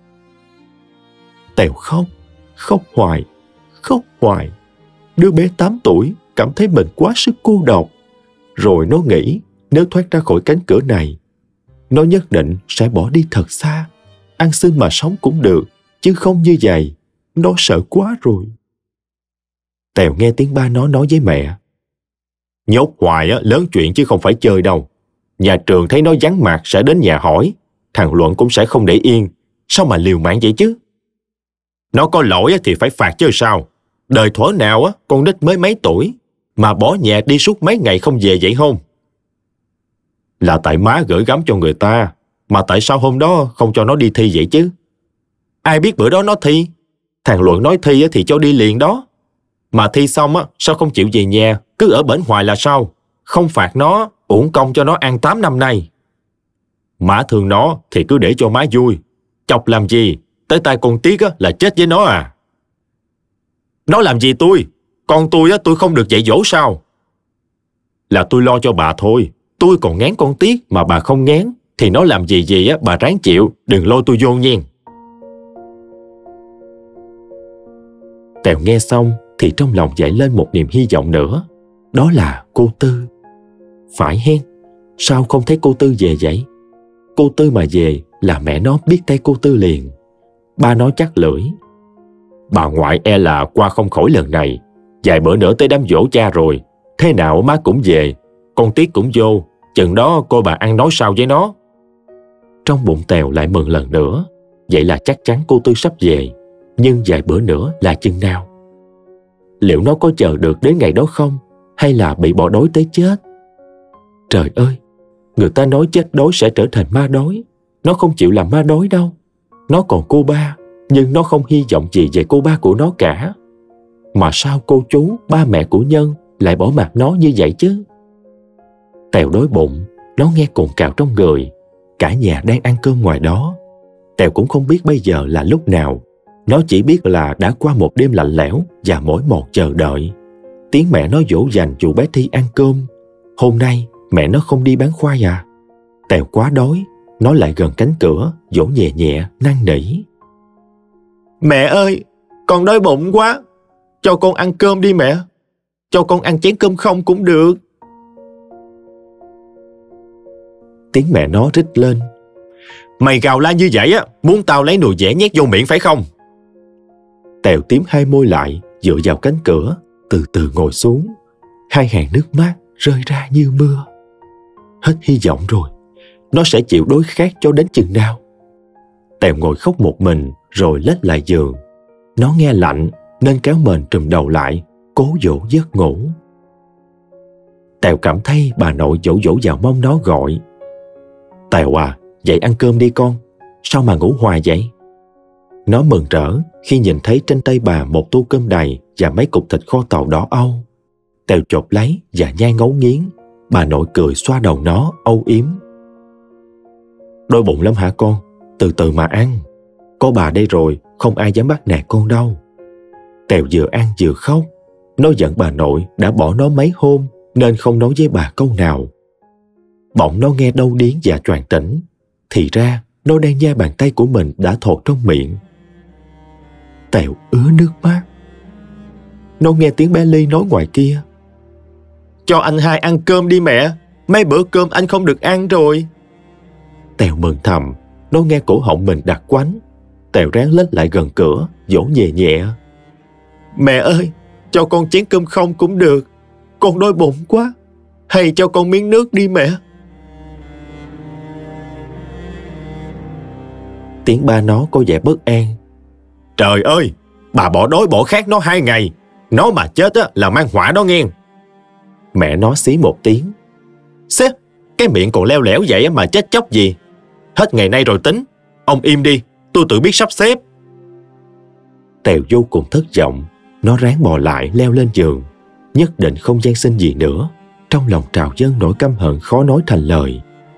Tèo khóc hoài. Đứa bé 8 tuổi cảm thấy mình quá sức cô độc. Rồi nó nghĩ nếu thoát ra khỏi cánh cửa này, nó nhất định sẽ bỏ đi thật xa. Ăn xin mà sống cũng được, chứ không như vậy. Nó sợ quá rồi. Tèo nghe tiếng ba nó nói với mẹ. Nhốt hoài lớn chuyện chứ không phải chơi đâu. Nhà trường thấy nó vắng mặt sẽ đến nhà hỏi. Thằng Luận cũng sẽ không để yên. Sao mà liều mạng vậy chứ? Nó có lỗi thì phải phạt chứ sao? Đời thuở nào con nít mới mấy tuổi mà bỏ nhà đi suốt mấy ngày không về vậy không? Là tại má gửi gắm cho người ta. Mà tại sao hôm đó không cho nó đi thi vậy chứ? Ai biết bữa đó nó thi? Thằng Luận nói thi thì cho đi liền đó. Mà thi xong sao không chịu về nhà, cứ ở bển hoài là sao? Không phạt nó, uổng công cho nó ăn 8 năm nay. Má thương nó thì cứ để cho má vui. Chọc làm gì? Tới tay con Tiết là chết với nó à? Nó làm gì tôi? Con tôi không được dạy dỗ sao? Là tôi lo cho bà thôi. Tôi còn ngán con Tiết mà bà không ngán. Thì nó làm gì bà ráng chịu. Đừng lôi tôi vô nha. Tèo nghe xong thì trong lòng dậy lên một niềm hy vọng nữa. Đó là cô Tư. Phải hen, sao không thấy cô Tư về vậy? Cô Tư mà về là mẹ nó biết tay cô Tư liền. Ba nói chắc lưỡi. Bà ngoại e là qua không khỏi lần này. Vài bữa nữa tới đám giỗ cha rồi. Thế nào má cũng về. Con Tiết cũng vô. Chừng đó coi bà ăn nói sao với nó. Trong bụng Tèo lại mừng lần nữa. Vậy là chắc chắn cô Tư sắp về. Nhưng vài bữa nữa là chừng nào? Liệu nó có chờ được đến ngày đó không? Hay là bị bỏ đói tới chết? Trời ơi! Người ta nói chết đói sẽ trở thành ma đói. Nó không chịu làm ma đói đâu. Nó còn cô ba, nhưng nó không hy vọng gì về cô ba của nó cả. Mà sao cô chú, ba mẹ của Nhân lại bỏ mặc nó như vậy chứ? Tèo đói bụng, nó nghe cồn cào trong người. Cả nhà đang ăn cơm ngoài đó. Tèo cũng không biết bây giờ là lúc nào. Nó chỉ biết là đã qua một đêm lạnh lẽo và mỏi mòn chờ đợi. Tiếng mẹ nó dỗ dành dụ bé Thi ăn cơm. Hôm nay mẹ nó không đi bán khoai à? Tèo quá đói, nó lại gần cánh cửa, dỗ nhẹ nhẹ, năn nỉ. Mẹ ơi, con đói bụng quá. Cho con ăn cơm đi mẹ. Cho con ăn chén cơm không cũng được. Tiếng mẹ nó rít lên. Mày gào la như vậy muốn tao lấy nồi dẻ nhét vô miệng phải không? Tèo tím hai môi lại, dựa vào cánh cửa, từ từ ngồi xuống. Hai hàng nước mắt rơi ra như mưa. Hết hy vọng rồi. Nó sẽ chịu đối khát cho đến chừng nào? Tèo ngồi khóc một mình rồi lết lại giường. Nó nghe lạnh nên kéo mền trùm đầu lại, cố dỗ giấc ngủ. Tèo cảm thấy bà nội dỗ vào mông nó gọi. Tèo à, dậy ăn cơm đi con. Sao mà ngủ hoài vậy? Nó mừng rỡ khi nhìn thấy trên tay bà một tô cơm đầy và mấy cục thịt kho tàu đỏ âu. Tèo chộp lấy và nhai ngấu nghiến. Bà nội cười xoa đầu nó âu yếm. Đói bụng lắm hả con? Từ từ mà ăn. Có bà đây rồi, không ai dám bắt nạt con đâu. Tèo vừa ăn vừa khóc. Nó giận bà nội đã bỏ nó mấy hôm nên không nói với bà câu nào. Bỗng nó nghe đau điếng và choàng tỉnh. Thì ra nó đang nhai bàn tay của mình đã thột trong miệng. Tèo ứa nước mắt. Nó nghe tiếng bé Ly nói ngoài kia. Cho anh hai ăn cơm đi mẹ. Mấy bữa cơm anh không được ăn rồi. Tèo mừng thầm. Nó nghe cổ họng mình đặc quánh. Tèo ráng lết lại gần cửa, dỗ nhẹ nhẹ. Mẹ ơi, cho con chén cơm không cũng được. Con đói bụng quá. Hay cho con miếng nước đi mẹ. Tiếng ba nó có vẻ bất an. Trời ơi, bà bỏ đói bỏ khát nó 2 ngày. Nó mà chết là mang họa đó nghe. Mẹ nó xí một tiếng. Xế, cái miệng còn leo lẻo vậy mà chết chóc gì. Hết ngày nay rồi tính. Ông im đi, tôi tự biết sắp xếp. Tèo vô cùng thất vọng. Nó ráng bò lại leo lên giường. Nhất định không gian sinh gì nữa. Trong lòng trào dâng nỗi căm hận khó nói thành lời.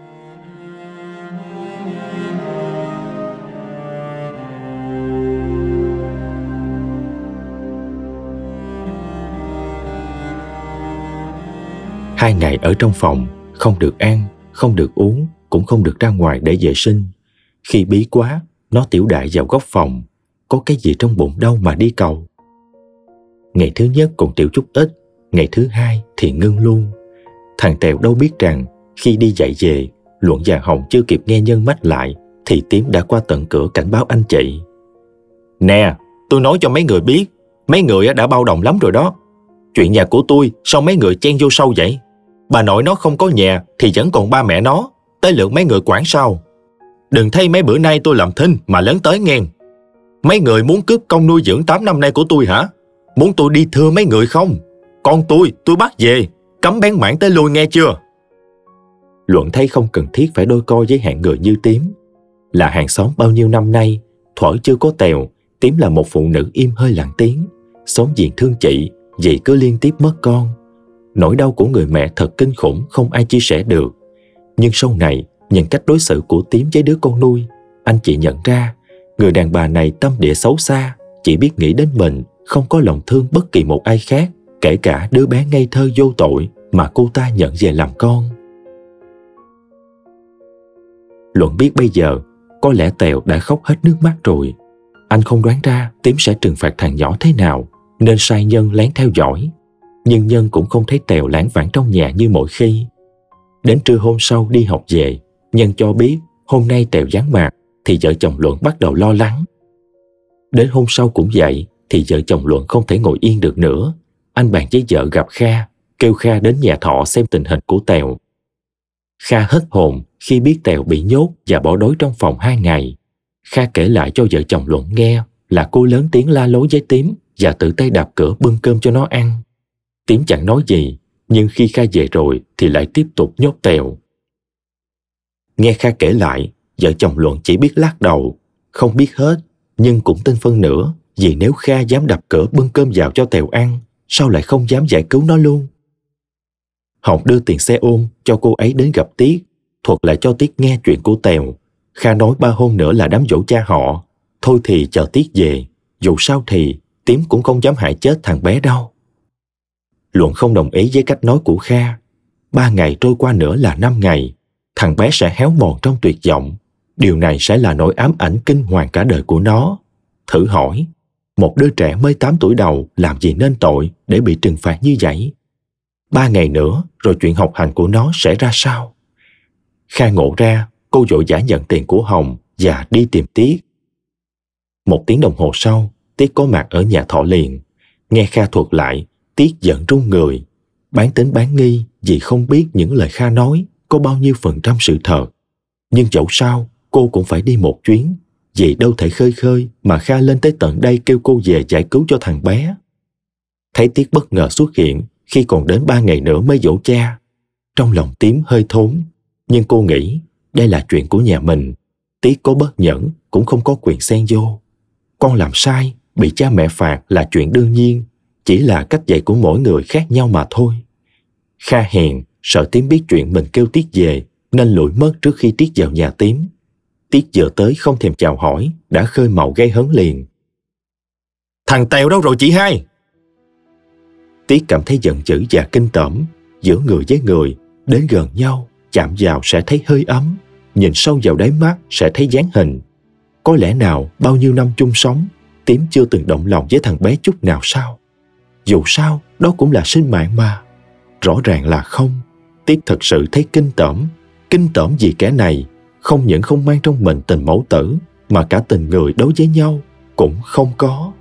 Hai ngày ở trong phòng, không được ăn, không được uống, cũng không được ra ngoài để vệ sinh. Khi bí quá, nó tiểu đại vào góc phòng. Có cái gì trong bụng đâu mà đi cầu. Ngày thứ nhất còn tiểu chút ít, ngày thứ hai thì ngưng luôn. Thằng Tèo đâu biết rằng khi đi dạy về, Luận và Hồng chưa kịp nghe nhân mách lại thì Tím đã qua tận cửa cảnh báo anh chị. Nè, tôi nói cho mấy người biết, mấy người đã bao đồng lắm rồi đó. Chuyện nhà của tôi sao mấy người chen vô sâu vậy? Bà nội nó không có nhà thì vẫn còn ba mẹ nó, tới lượt mấy người quản sao? Đừng thấy mấy bữa nay tôi làm thinh mà lớn tới nghe. Mấy người muốn cướp công nuôi dưỡng 8 năm nay của tôi hả? Muốn tôi đi thưa mấy người không? Con tôi bắt về, cấm bén mảng tới lui nghe chưa? Luận thấy không cần thiết phải đôi co với hạng người như Tím. Là hàng xóm bao nhiêu năm nay, thuở chưa có Tèo, Tím là một phụ nữ im hơi lặng tiếng. Xóm diện thương chị, vì cứ liên tiếp mất con. Nỗi đau của người mẹ thật kinh khủng, không ai chia sẻ được. Nhưng sau này, nhìn cách đối xử của Tím với đứa con nuôi, anh chị nhận ra người đàn bà này tâm địa xấu xa, chỉ biết nghĩ đến mình, không có lòng thương bất kỳ một ai khác, kể cả đứa bé ngây thơ vô tội mà cô ta nhận về làm con. Luận biết bây giờ có lẽ Tèo đã khóc hết nước mắt rồi. Anh không đoán ra Tím sẽ trừng phạt thằng nhỏ thế nào, nên sai Nhân lén theo dõi. Nhưng Nhân cũng không thấy Tèo lảng vảng trong nhà như mọi khi. Đến trưa hôm sau đi học về, Nhân cho biết hôm nay Tèo vắng mặt thì vợ chồng Luận bắt đầu lo lắng. Đến hôm sau cũng vậy thì vợ chồng Luận không thể ngồi yên được nữa. Anh bàn với vợ gặp Kha, kêu Kha đến nhà Thọ xem tình hình của Tèo. Kha hết hồn khi biết Tèo bị nhốt và bỏ đói trong phòng 2 ngày. Kha kể lại cho vợ chồng Luận nghe là cô lớn tiếng la lối với Tím và tự tay đạp cửa bưng cơm cho nó ăn. Tím chẳng nói gì, nhưng khi Kha về rồi thì lại tiếp tục nhốt Tèo. Nghe Kha kể lại, vợ chồng Luận chỉ biết lắc đầu, không biết hết, nhưng cũng tin phân nửa, vì nếu Kha dám đập cửa bưng cơm vào cho Tèo ăn, sao lại không dám giải cứu nó luôn? Hồng đưa tiền xe ôm cho cô ấy đến gặp Tiết, thuật lại cho Tiết nghe chuyện của Tèo. Kha nói 3 hôm nữa là đám giỗ cha họ, thôi thì chờ Tiết về, dù sao thì Tím cũng không dám hại chết thằng bé đâu. Luận không đồng ý với cách nói của Kha. 3 ngày trôi qua nữa là 5 ngày, thằng bé sẽ héo mòn trong tuyệt vọng. Điều này sẽ là nỗi ám ảnh kinh hoàng cả đời của nó. Thử hỏi, một đứa trẻ mới 8 tuổi đầu làm gì nên tội để bị trừng phạt như vậy? 3 ngày nữa rồi chuyện học hành của nó sẽ ra sao? Kha ngộ ra, cô vội vã nhận tiền của Hồng và đi tìm Tiết. 1 tiếng đồng hồ sau, Tiết có mặt ở nhà Thọ liền. Nghe Kha thuật lại, Tiết giận run người, bán tính bán nghi vì không biết những lời Kha nói có bao nhiêu % sự thật. Nhưng dẫu sao, cô cũng phải đi một chuyến, vì đâu thể khơi khơi mà Kha lên tới tận đây kêu cô về giải cứu cho thằng bé. Thấy Tiết bất ngờ xuất hiện khi còn đến 3 ngày nữa mới giỗ cha. Trong lòng Tím hơi thốn, nhưng cô nghĩ đây là chuyện của nhà mình. Tiết có bất nhẫn cũng không có quyền xen vô. Con làm sai, bị cha mẹ phạt là chuyện đương nhiên, chỉ là cách dạy của mỗi người khác nhau mà thôi. Kha hèn, sợ Tím biết chuyện mình kêu Tiết về, nên lủi mất trước khi Tiết vào nhà Tím. Tiết vừa tới không thèm chào hỏi, đã khơi mào gây hấn liền. Thằng Tèo đâu rồi chị hai? Tiết cảm thấy giận dữ và kinh tởm. Giữa người với người, đến gần nhau, chạm vào sẽ thấy hơi ấm, nhìn sâu vào đáy mắt sẽ thấy dáng hình. Có lẽ nào bao nhiêu năm chung sống, Tím chưa từng động lòng với thằng bé chút nào sao? Dù sao, đó cũng là sinh mạng mà. Rõ ràng là không. Tiết thật sự thấy kinh tởm vì kẻ này không những không mang trong mình tình mẫu tử, mà cả tình người đối với nhau cũng không có.